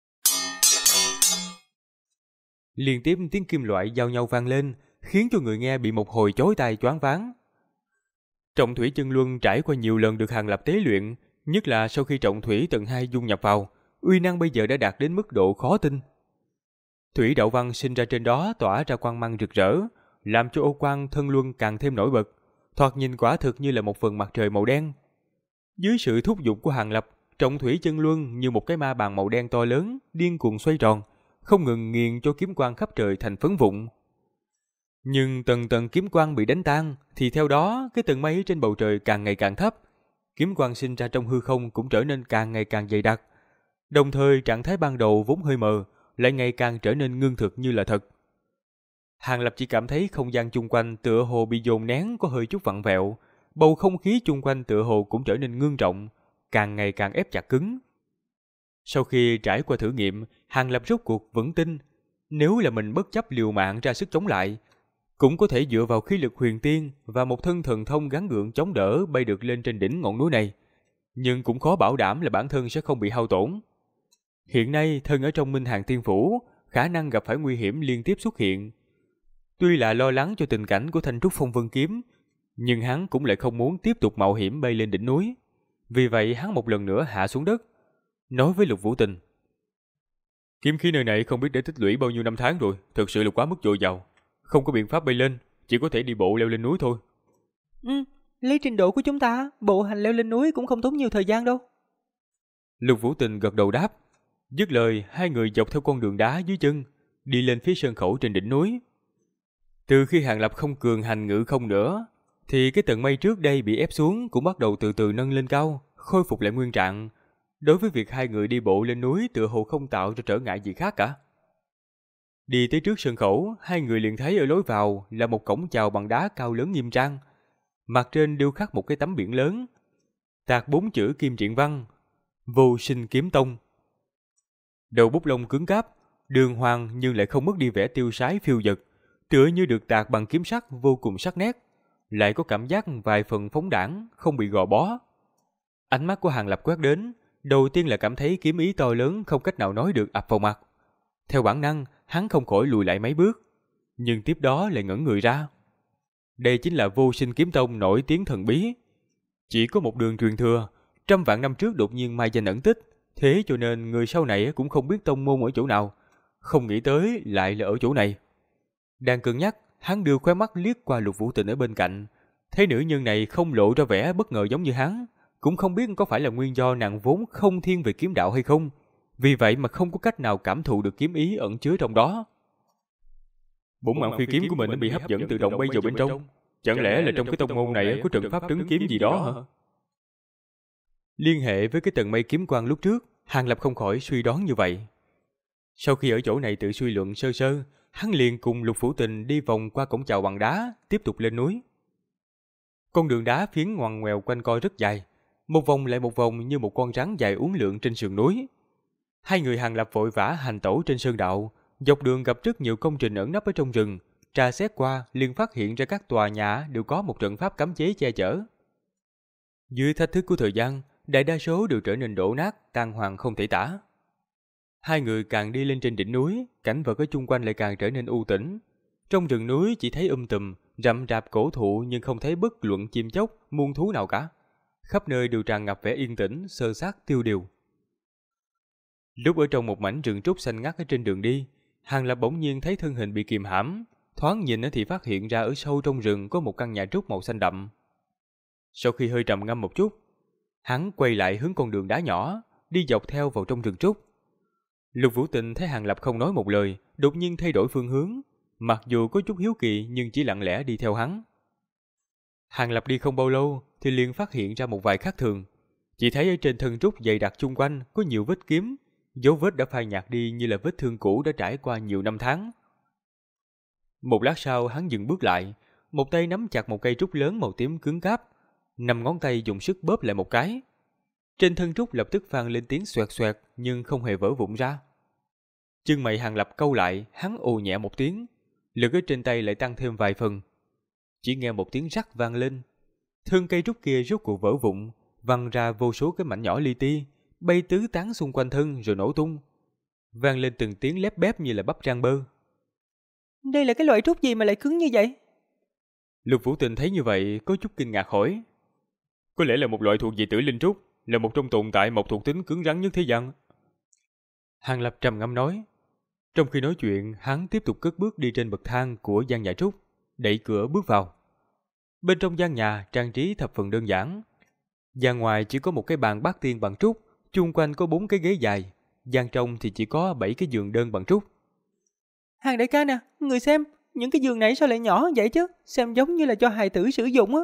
Liên tiếp tiếng kim loại giao nhau vang lên, khiến cho người nghe bị một hồi chói tai choáng váng. Trọng thủy chân luân trải qua nhiều lần được Hàng Lập tế luyện, nhất là sau khi trọng thủy tầng 2 dung nhập vào, uy năng bây giờ đã đạt đến mức độ khó tin. Thủy đạo văn sinh ra trên đó tỏa ra quang mang rực rỡ, làm cho ô quang thân luân càng thêm nổi bật, thoạt nhìn quả thực như là một phần mặt trời màu đen. Dưới sự thúc giục của Hàng Lập, trọng thủy chân luân như một cái ma bàn màu đen to lớn, điên cuồng xoay tròn, không ngừng nghiền cho kiếm quang khắp trời thành phấn vụn. Nhưng tầng tầng kiếm quang bị đánh tan, thì theo đó cái tầng mây trên bầu trời càng ngày càng thấp, kiếm quang sinh ra trong hư không cũng trở nên càng ngày càng dày đặc. Đồng thời trạng thái ban đầu vốn hơi mờ, lại ngày càng trở nên ngưng thực như là thật. Hàng Lập chỉ cảm thấy không gian chung quanh tựa hồ bị dồn nén có hơi chút vặn vẹo, bầu không khí chung quanh tựa hồ cũng trở nên ngưng trọng, càng ngày càng ép chặt cứng. Sau khi trải qua thử nghiệm, Hàng Lập rốt cuộc vững tin, nếu là mình bất chấp liều mạng ra sức chống lại, cũng có thể dựa vào khí lực huyền tiên và một thân thần thông gắng gượng chống đỡ bay được lên trên đỉnh ngọn núi này, nhưng cũng khó bảo đảm là bản thân sẽ không bị hao tổn. Hiện nay thân ở trong Minh Hàn Tiên Phủ, khả năng gặp phải nguy hiểm liên tiếp xuất hiện. Tuy là lo lắng cho tình cảnh của Thanh Trúc Phong Vân kiếm, nhưng hắn cũng lại không muốn tiếp tục mạo hiểm bay lên đỉnh núi. Vì vậy hắn một lần nữa hạ xuống đất, nói với Lục Vũ Tình: kiếm khí nơi này không biết đã tích lũy bao nhiêu năm tháng rồi, thực sự là quá mức dồi dào, không có biện pháp bay lên, chỉ có thể đi bộ leo lên núi thôi. Lấy trình độ của chúng ta, bộ hành leo lên núi cũng không tốn nhiều thời gian đâu. Lục Vũ Tình gật đầu đáp. Dứt lời, hai người dọc theo con đường đá dưới chân, đi lên phía sơn khẩu trên đỉnh núi. Từ khi Hàng Lập không cường hành ngự không nữa, thì cái tầng mây trước đây bị ép xuống cũng bắt đầu từ từ nâng lên cao, khôi phục lại nguyên trạng. Đối với việc hai người đi bộ lên núi tựa hồ không tạo ra trở ngại gì khác cả. Đi tới trước sơn khẩu, hai người liền thấy ở lối vào là một cổng chào bằng đá cao lớn nghiêm trang. Mặt trên điêu khắc một cái tấm biển lớn, tạc 4 chữ kim triện văn: Vô Sinh Kiếm Tông. Đầu bút lông cứng cáp, đường hoàng nhưng lại không mất đi vẻ tiêu sái phiêu dật, tựa như được tạc bằng kiếm sắc vô cùng sắc nét, lại có cảm giác vài phần phóng đãng, không bị gò bó. Ánh mắt của Hàng Lập quét đến, đầu tiên là cảm thấy kiếm ý to lớn không cách nào nói được ập vào mặt. Theo bản năng, hắn không khỏi lùi lại mấy bước, nhưng tiếp đó lại ngẩn người ra. Đây chính là Vô Sinh Kiếm Tông nổi tiếng thần bí. Chỉ có một đường truyền thừa, trăm vạn năm trước đột nhiên mai danh ẩn tích, thế cho nên người sau này cũng không biết tông môn ở chỗ nào, không nghĩ tới lại là ở chỗ này. Đang cân nhắc, hắn đưa khóe mắt liếc qua Lục Vũ Tình ở bên cạnh, thấy nữ nhân này không lộ ra vẻ bất ngờ giống như hắn, cũng không biết có phải là nguyên do nàng vốn không thiên về kiếm đạo hay không, vì vậy mà không có cách nào cảm thụ được kiếm ý ẩn chứa trong đó. Bổn mạng phi kiếm của mình đã bị hấp dẫn tự động bay vào bên trong, chẳng lẽ là trong cái tông môn này có trận pháp trấn kiếm gì đó hả? Liên hệ với cái tầng mây kiếm quang lúc trước, Hàng Lập không khỏi suy đoán như vậy. Sau khi ở chỗ này tự suy luận sơ sơ, hắn liền cùng Lục Vũ Tình đi vòng qua cổng chào bằng đá, tiếp tục lên núi. Con đường đá phiến ngoằn ngoèo quanh co rất dài, một vòng lại một vòng như một con rắn dài uốn lượn trên sườn núi. Hai người Hàng Lập vội vã hành tẩu trên sơn đạo, dọc đường gặp rất nhiều công trình ẩn nấp ở trong rừng, tra xét qua liền phát hiện ra các tòa nhà đều có một trận pháp cấm chế che chở. Dưới thách thức của thời gian, đại đa số đều trở nên đổ nát, tàn hoàng không thể tả. Hai người càng đi lên trên đỉnh núi, cảnh vật ở chung quanh lại càng trở nên u tĩnh. Trong rừng núi chỉ thấy tùm, rậm rạp cổ thụ nhưng không thấy bất luận chim chóc, muôn thú nào cả. Khắp nơi đều tràn ngập vẻ yên tĩnh, sơ sát tiêu điều. Lúc ở trong một mảnh rừng trúc xanh ngắt ở trên đường đi, Hàng Lập bỗng nhiên thấy thân hình bị kìm hãm, thoáng nhìn thì phát hiện ra ở sâu trong rừng có một căn nhà trúc màu xanh đậm. Sau khi hơi trầm ngâm một chút, hắn quay lại hướng con đường đá nhỏ, đi dọc theo vào trong rừng trúc. Lục Vũ Tình thấy Hàng Lập không nói một lời, đột nhiên thay đổi phương hướng, mặc dù có chút hiếu kỳ nhưng chỉ lặng lẽ đi theo hắn. Hàng Lập đi không bao lâu thì liền phát hiện ra một vài khác thường. Chỉ thấy ở trên thân trúc dày đặc chung quanh có nhiều vết kiếm, dấu vết đã phai nhạt đi như là vết thương cũ đã trải qua nhiều năm tháng. Một lát sau hắn dừng bước lại, một tay nắm chặt một cây trúc lớn màu tím cứng cáp, 5 ngón tay dùng sức bóp lại một cái. Trên thân trúc lập tức vang lên tiếng xoẹt xoẹt nhưng không hề vỡ vụn ra. Chân mày Hàng Lập cau lại, hắn ồ nhẹ một tiếng, lực ở trên tay lại tăng thêm vài phần. Chỉ nghe một tiếng rắc vang lên, thân cây trúc kia rốt cuộc vỡ vụn, văng ra vô số cái mảnh nhỏ li ti, bay tứ tán xung quanh thân rồi nổ tung, vang lên từng tiếng lép bép như là bắp rang bơ. Đây là cái loại trúc gì mà lại cứng như vậy? Lục Vũ Tình thấy như vậy có chút kinh ngạc hỏi. Có lẽ là một loại thuộc về tử linh trúc, là một trong tồn tại một thuộc tính cứng rắn nhất thế gian. Hàng Lập trầm ngâm nói. Trong khi nói chuyện, hắn tiếp tục cất bước đi trên bậc thang của gian nhà trúc, đẩy cửa bước vào. Bên trong gian nhà trang trí thập phần đơn giản. Gian ngoài chỉ có một cái bàn bát tiên bằng trúc, chung quanh có 4 cái ghế dài, gian trong thì chỉ có 7 cái giường đơn bằng trúc. Hàng đại ca nè, người xem, những cái giường này sao lại nhỏ vậy chứ, xem giống như là cho hài tử sử dụng á.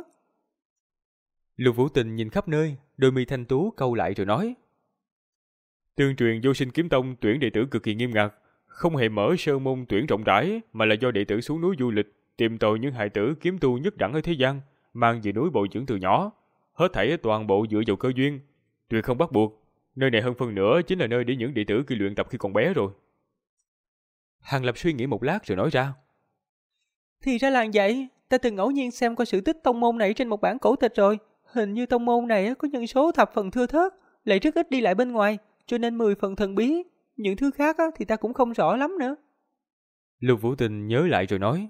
Lục Vũ Tình nhìn khắp nơi, đôi mi thanh tú cau lại rồi nói. Tương truyền Vô Sinh Kiếm Tông tuyển đệ tử cực kỳ nghiêm ngặt, không hề mở sơn môn tuyển rộng rãi, mà là do đệ tử xuống núi du lịch, tìm tòi những hài tử kiếm tu nhất đẳng ở thế gian, mang về núi bồi dưỡng từ nhỏ, hết thảy toàn bộ dựa vào cơ duyên, tuyệt không bắt buộc. Nơi này hơn phân nửa chính là nơi để những đệ tử kia luyện tập khi còn bé rồi. Hàng Lập suy nghĩ một lát rồi nói ra. Thì ra là vậy, ta từng ngẫu nhiên xem qua sự tích tông môn này trên một bản cổ tịch rồi. Hình như tông môn này có nhân số thập phần thưa thớt, lại rất ít đi lại bên ngoài, cho nên 10 phần thần bí. Những thứ khác thì ta cũng không rõ lắm nữa. Lục Vũ Tình nhớ lại rồi nói.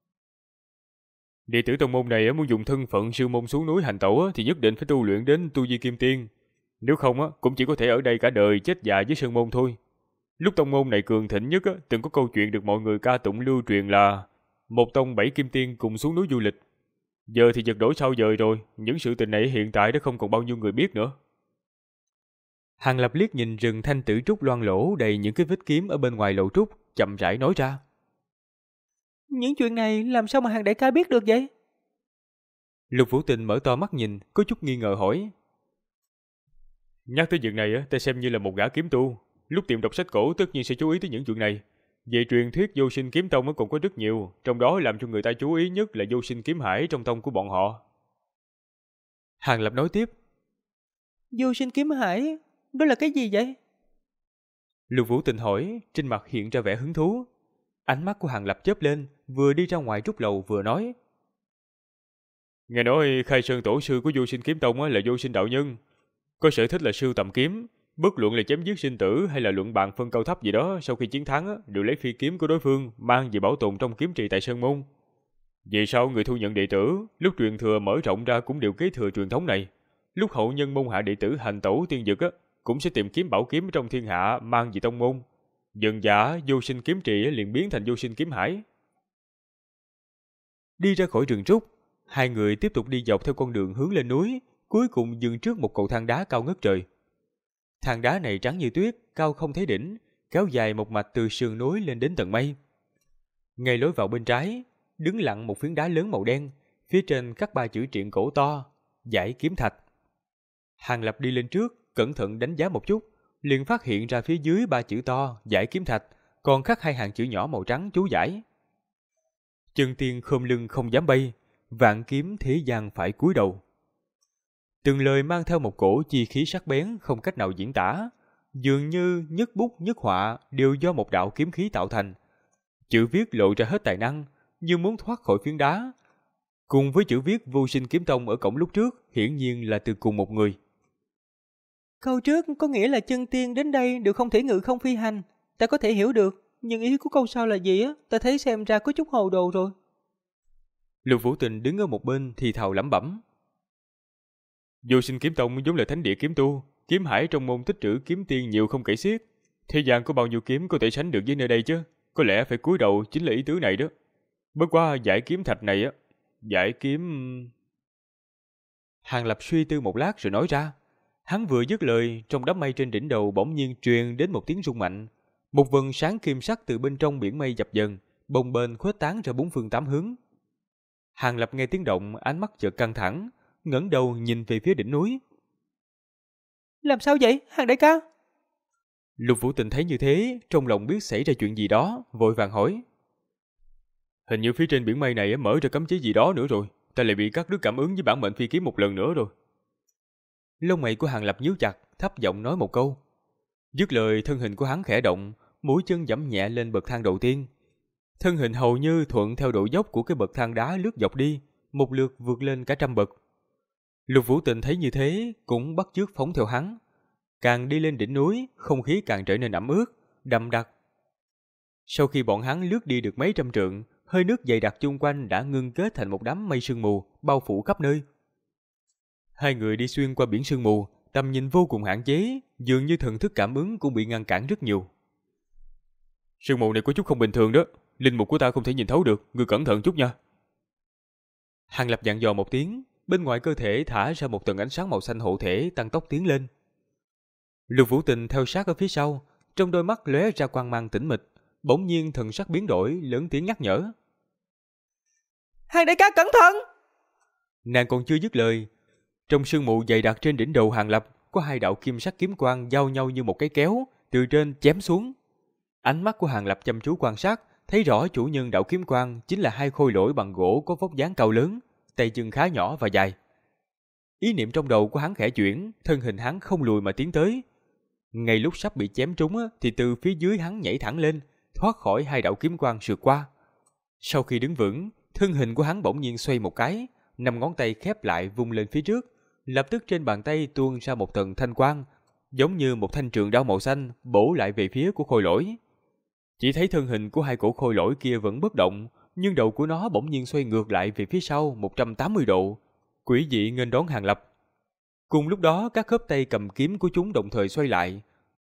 Đệ tử tông môn này muốn dùng thân phận sư môn xuống núi hành tẩu thì nhất định phải tu luyện đến tu vi kim tiên. Nếu không cũng chỉ có thể ở đây cả đời chết già với sơn môn thôi. Lúc tông môn này cường thịnh nhất từng có câu chuyện được mọi người ca tụng lưu truyền là một tông 7 kim tiên cùng xuống núi du lịch. Giờ thì giật đổi sao dời rồi, những sự tình này hiện tại đã không còn bao nhiêu người biết nữa. Hàng Lập liếc nhìn rừng thanh tử trúc loang lổ đầy những cái vết kiếm ở bên ngoài lỗ trúc, chậm rãi nói ra. Những chuyện này làm sao mà Hàng đại ca biết được vậy? Lục Vũ Tình mở to mắt nhìn, có chút nghi ngờ hỏi. Nhắc tới chuyện này, ta xem như là một gã kiếm tu. Lúc tìm đọc sách cổ tất nhiên sẽ chú ý tới những chuyện này. Về truyền thuyết vô sinh kiếm tông còn có rất nhiều, trong đó làm cho người ta chú ý nhất là vô sinh kiếm hải trong tông của bọn họ. Hàng Lập nói tiếp. Vô sinh kiếm hải, đó là cái gì vậy? Lục Vũ Tình hỏi, trên mặt hiện ra vẻ hứng thú. Ánh mắt của Hàng Lập chớp lên, vừa đi ra ngoài trúc lầu vừa nói. Nghe nói khai sơn tổ sư của vô sinh kiếm tông là vô sinh đạo nhân. Có sở thích là sưu tầm kiếm, bất luận là chém giết sinh tử hay là luận bàn phân cao thấp gì đó, sau khi chiến thắng đều lấy phi kiếm của đối phương mang về bảo tồn trong kiếm trì tại Sơn Môn. Về sau người thu nhận đệ tử, lúc truyền thừa mở rộng ra cũng đều kế thừa truyền thống này. Lúc hậu nhân môn hạ đệ tử hành tẩu tiên dực cũng sẽ tìm kiếm bảo kiếm trong thiên hạ mang về tông môn. Dần dã vô sinh kiếm trì liền biến thành vô sinh kiếm hải. Đi ra khỏi rừng trúc, hai người tiếp tục đi dọc theo con đường hướng lên núi, cuối cùng dừng trước một cầu thang đá cao ngất trời. Thang đá này trắng như tuyết, cao không thấy đỉnh, kéo dài một mạch từ sườn núi lên đến tận mây. Ngay lối vào bên trái, đứng lặng một phiến đá lớn màu đen, phía trên khắc 3 chữ truyện cổ to, Giải Kiếm Thạch. Hàng Lập đi lên trước, cẩn thận đánh giá một chút, liền phát hiện ra phía dưới 3 chữ to, Giải Kiếm Thạch, còn khắc 2 hàng chữ nhỏ màu trắng chú giải. Chân tiên khom lưng không dám bay, vạn kiếm thế gian phải cúi đầu. Từng lời mang theo một cổ chi khí sắc bén không cách nào diễn tả, dường như nhất bút nhất họa đều do một đạo kiếm khí tạo thành. Chữ viết lộ ra hết tài năng, như muốn thoát khỏi phiến đá. Cùng với chữ viết vô sinh kiếm tông ở cổng lúc trước, hiển nhiên là từ cùng một người. Câu trước có nghĩa là chân tiên đến đây đều không thể ngự không phi hành. Ta có thể hiểu được, nhưng ý của câu sau là gì ta thấy xem ra có chút hồ đồ rồi. Lục Vũ Tình đứng ở một bên thì thào lẩm bẩm. Vô sinh kiếm tông giống là thánh địa kiếm tu, kiếm hải trong môn tích trữ kiếm tiên nhiều không kể xiết. Thế gian có bao nhiêu kiếm có thể sánh được với nơi đây chứ? Có lẽ phải cúi đầu chính là ý tứ này đó. Bất qua giải kiếm thạch này giải kiếm... Hàng Lập suy tư một lát rồi nói ra. Hắn vừa dứt lời, trong đám mây trên đỉnh đầu bỗng nhiên truyền đến một tiếng rung mạnh. Một vầng sáng kim sắc từ bên trong biển mây dập dần, bồng bềnh khuếch tán ra 4 phương 8 hướng. Hàng Lập nghe tiếng động, ánh mắt chợt căng thẳng, ngẩng đầu nhìn về phía đỉnh núi. Làm sao vậy, Hàng đại ca? Lục Vũ Tình thấy như thế, trong lòng biết xảy ra chuyện gì đó, vội vàng hỏi. Hình như phía trên biển mây này mở ra cấm chế gì đó nữa rồi, ta lại bị cắt đứt cảm ứng với bản mệnh phi kiếm một lần nữa rồi. Lông mày của Hàng Lập nhíu chặt, thấp giọng nói một câu. Dứt lời, thân hình của hắn khẽ động, mũi chân giẫm nhẹ lên bậc thang đầu tiên. Thân hình hầu như thuận theo độ dốc của cái bậc thang đá lướt dọc đi, một lượt vượt lên cả 100 bậc. Lục Vũ Tình thấy như thế, cũng bắt chước phóng theo hắn. Càng đi lên đỉnh núi, không khí càng trở nên ẩm ướt, đậm đặc. Sau khi bọn hắn lướt đi được mấy trăm trượng, hơi nước dày đặc chung quanh đã ngưng kết thành một đám mây sương mù, bao phủ khắp nơi. Hai người đi xuyên qua biển sương mù, tầm nhìn vô cùng hạn chế, dường như thần thức cảm ứng cũng bị ngăn cản rất nhiều. Sương mù này có chút không bình thường đó, linh mục của ta không thể nhìn thấu được, ngươi cẩn thận chút nha. Hàng Lập dặn dò một tiếng, bên ngoài cơ thể thả ra một tầng ánh sáng màu xanh hộ thể tăng tốc tiến lên. Lục Vũ Tình theo sát ở phía sau, trong đôi mắt lóe ra quang mang tĩnh mịch, bỗng nhiên thần sắc biến đổi, lớn tiếng nhắc nhở. Hàng đại ca cẩn thận! Nàng còn chưa dứt lời, trong sương mù dày đặc trên đỉnh đầu Hàng Lập có 2 đạo kim sắc kiếm quang giao nhau như một cái kéo, từ trên chém xuống. Ánh mắt của Hàng Lập chăm chú quan sát, thấy rõ chủ nhân đạo kiếm quang chính là 2 khôi lỗi bằng gỗ có vóc dáng cao lớn, tay chân khá nhỏ và dài. Ý niệm trong đầu của hắn khẽ chuyển, thân hình hắn không lùi mà tiến tới. Ngay lúc sắp bị chém trúng thì từ phía dưới hắn nhảy thẳng lên, thoát khỏi 2 đạo kiếm quang sượt qua. Sau khi đứng vững, thân hình của hắn bỗng nhiên xoay một cái, 5 ngón tay khép lại vung lên phía trước, lập tức trên bàn tay tuôn ra một tầng thanh quang, giống như một thanh trường đao màu xanh bổ lại về phía của khôi lỗi. Chỉ thấy thân hình của 2 cổ khôi lỗi kia vẫn bất động, nhưng đầu của nó bỗng nhiên xoay ngược lại về phía sau 180 độ, quỷ dị nghênh đón Hàng Lập. Cùng lúc đó, các khớp tay cầm kiếm của chúng đồng thời xoay lại.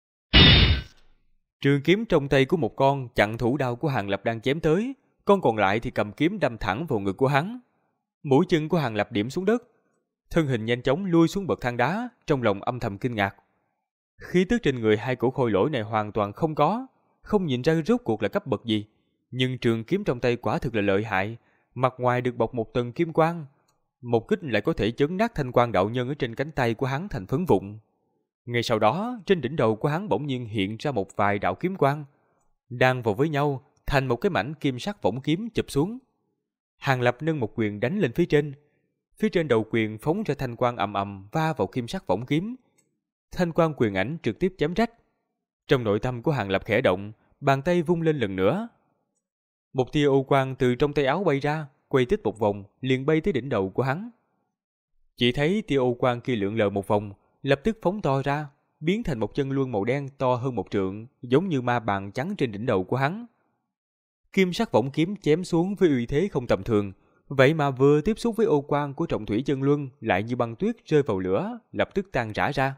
Trường kiếm trong tay của một con chặn thủ đao của Hàng Lập đang chém tới, con còn lại thì cầm kiếm đâm thẳng vào ngực của hắn. Mũi chân của Hàng Lập điểm xuống đất, thân hình nhanh chóng lui xuống bậc thang đá, trong lòng âm thầm kinh ngạc. Khí tức trên người hai cổ khôi lỗi này hoàn toàn không có, không nhìn ra rốt cuộc là cấp bậc gì. Nhưng trường kiếm trong tay quả thực là lợi hại, mặt ngoài được bọc một tầng kim quang. Một kích lại có thể chấn nát thanh quang đạo nhân ở trên cánh tay của hắn thành phấn vụn. Ngay sau đó, trên đỉnh đầu của hắn bỗng nhiên hiện ra một vài đạo kiếm quang, đan vào với nhau thành một cái mảnh kim sắc võng kiếm chụp xuống. Hàng Lập nâng một quyền đánh lên phía trên đầu quyền phóng ra thanh quang ầm ầm va vào kim sắc võng kiếm. Thanh quang quyền ảnh trực tiếp chém rách. Trong nội tâm của Hàng Lập khẽ động, bàn tay vung lên lần nữa. Một tia ô quang từ trong tay áo bay ra, quay tích một vòng, liền bay tới đỉnh đầu của hắn. Chỉ thấy tia ô quang kia lượn lờ một vòng, lập tức phóng to ra, biến thành một chân luân màu đen to hơn một trượng, giống như ma bàn trắng trên đỉnh đầu của hắn. Kim sắc võng kiếm chém xuống với uy thế không tầm thường, vậy mà vừa tiếp xúc với ô quang của trọng thủy chân luân lại như băng tuyết rơi vào lửa, lập tức tan rã ra.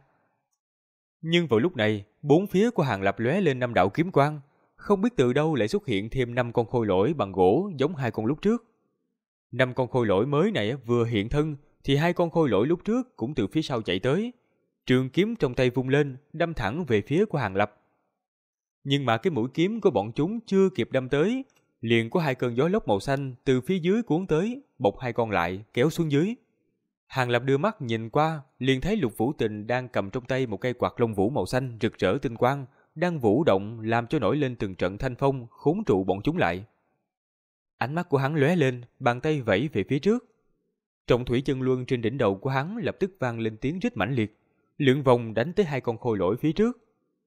Nhưng vào lúc này, bốn phía của Hàng Lập lóe lên 5 đạo kiếm quang, không biết từ đâu lại xuất hiện thêm 5 con khôi lỗi bằng gỗ giống 2 con lúc trước. 5 con khôi lỗi mới này vừa hiện thân thì 2 con khôi lỗi lúc trước cũng từ phía sau chạy tới, trường kiếm trong tay vung lên, đâm thẳng về phía của Hàng Lập. Nhưng mà cái mũi kiếm của bọn chúng chưa kịp đâm tới, liền có 2 cơn gió lốc màu xanh từ phía dưới cuốn tới, bọc 2 con lại, kéo xuống dưới. Hàng Lập đưa mắt nhìn qua, liền thấy Lục Vũ Tình đang cầm trong tay một cây quạt lông vũ màu xanh rực rỡ tinh quang, đang vũ động làm cho nổi lên từng trận thanh phong, khốn trụ bọn chúng lại. Ánh mắt của hắn lóe lên, bàn tay vẫy về phía trước. Trọng thủy chân luân trên đỉnh đầu của hắn lập tức vang lên tiếng rít mãnh liệt, lượn vòng đánh tới 2 con khôi lỗi phía trước.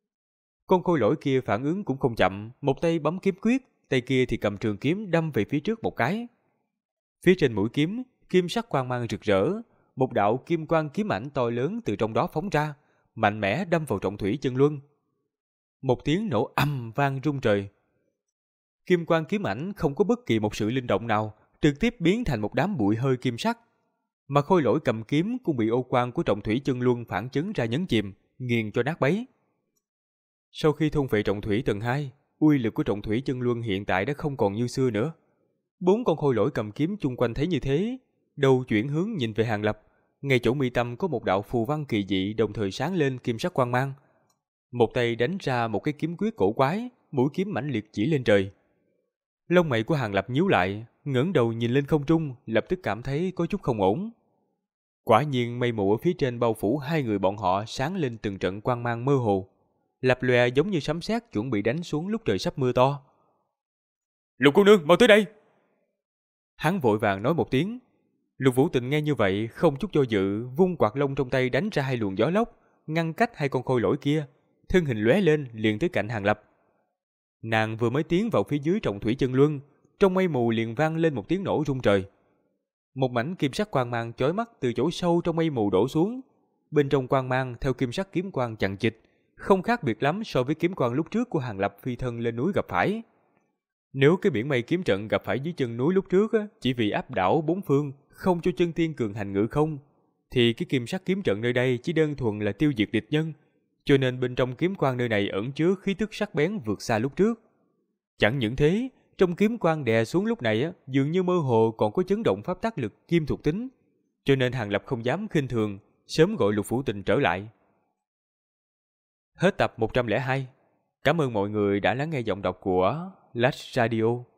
Con khôi lỗi kia phản ứng cũng không chậm, một tay bấm kiếm quyết, tay kia thì cầm trường kiếm đâm về phía trước một cái. Phía trên mũi kiếm, kim sắc quang mang rực rỡ, một đạo kim quang kiếm ảnh to lớn từ trong đó phóng ra, mạnh mẽ đâm vào trọng thủy chân luân. Một tiếng nổ ầm vang rung trời. Kim quang kiếm ảnh không có bất kỳ một sự linh động nào, trực tiếp biến thành một đám bụi hơi kim sắc. Mà khôi lỗi cầm kiếm cũng bị ô quang của trọng thủy chân luân phản chấn ra nhấn chìm, nghiền cho nát bấy. Sau khi thôn phệ trọng thủy tầng 2, uy lực của trọng thủy chân luân hiện tại đã không còn như xưa nữa. 4 con khôi lỗi cầm kiếm chung quanh thấy như thế, đầu chuyển hướng nhìn về Hàng Lập, ngay chỗ mi tâm có một đạo phù văn kỳ dị đồng thời sáng lên kim sắc quang mang. Một tay đánh ra một cái kiếm quyết cổ quái, mũi kiếm mãnh liệt chỉ lên trời. Lông mày của Hàng Lập nhíu lại, ngẩng đầu nhìn lên không trung, lập tức cảm thấy có chút không ổn. Quả nhiên mây mù ở phía trên bao phủ 2 người bọn họ sáng lên từng trận quang mang mơ hồ, lập lòe giống như sấm sét chuẩn bị đánh xuống lúc trời sắp mưa to. Lục cô nương, mau tới đây! Hắn vội vàng nói một tiếng. Lục Vũ Tình nghe như vậy, không chút do dự, vung quạt lông trong tay đánh ra 2 luồng gió lốc, ngăn cách 2 con khôi lỗi kia, thân hình lóe lên liền tới cạnh Hàng Lập. Nàng vừa mới tiến vào phía dưới trọng thủy chân luân, trong mây mù liền vang lên một tiếng nổ rung trời. Một mảnh kim sắc quang mang chói mắt từ chỗ sâu trong mây mù đổ xuống, bên trong quang mang theo kim sắc kiếm quang chằng chịt, không khác biệt lắm so với kiếm quang lúc trước của Hàng Lập phi thân lên núi gặp phải. Nếu cái biển mây kiếm trận gặp phải dưới chân núi lúc trước chỉ vì áp đảo 4 phương, không cho chân tiên cường hành ngự không, thì cái kim sắc kiếm trận nơi đây chỉ đơn thuần là tiêu diệt địch nhân, cho nên bên trong kiếm quang nơi này ẩn chứa khí tức sắc bén vượt xa lúc trước. Chẳng những thế, trong kiếm quang đè xuống lúc này dường như mơ hồ còn có chấn động pháp tắc lực kim thuộc tính, cho nên Hàng Lập không dám khinh thường, sớm gọi Lục Vũ Tình trở lại. Hết tập 102. Cảm ơn mọi người đã lắng nghe giọng đọc của Lách Radio.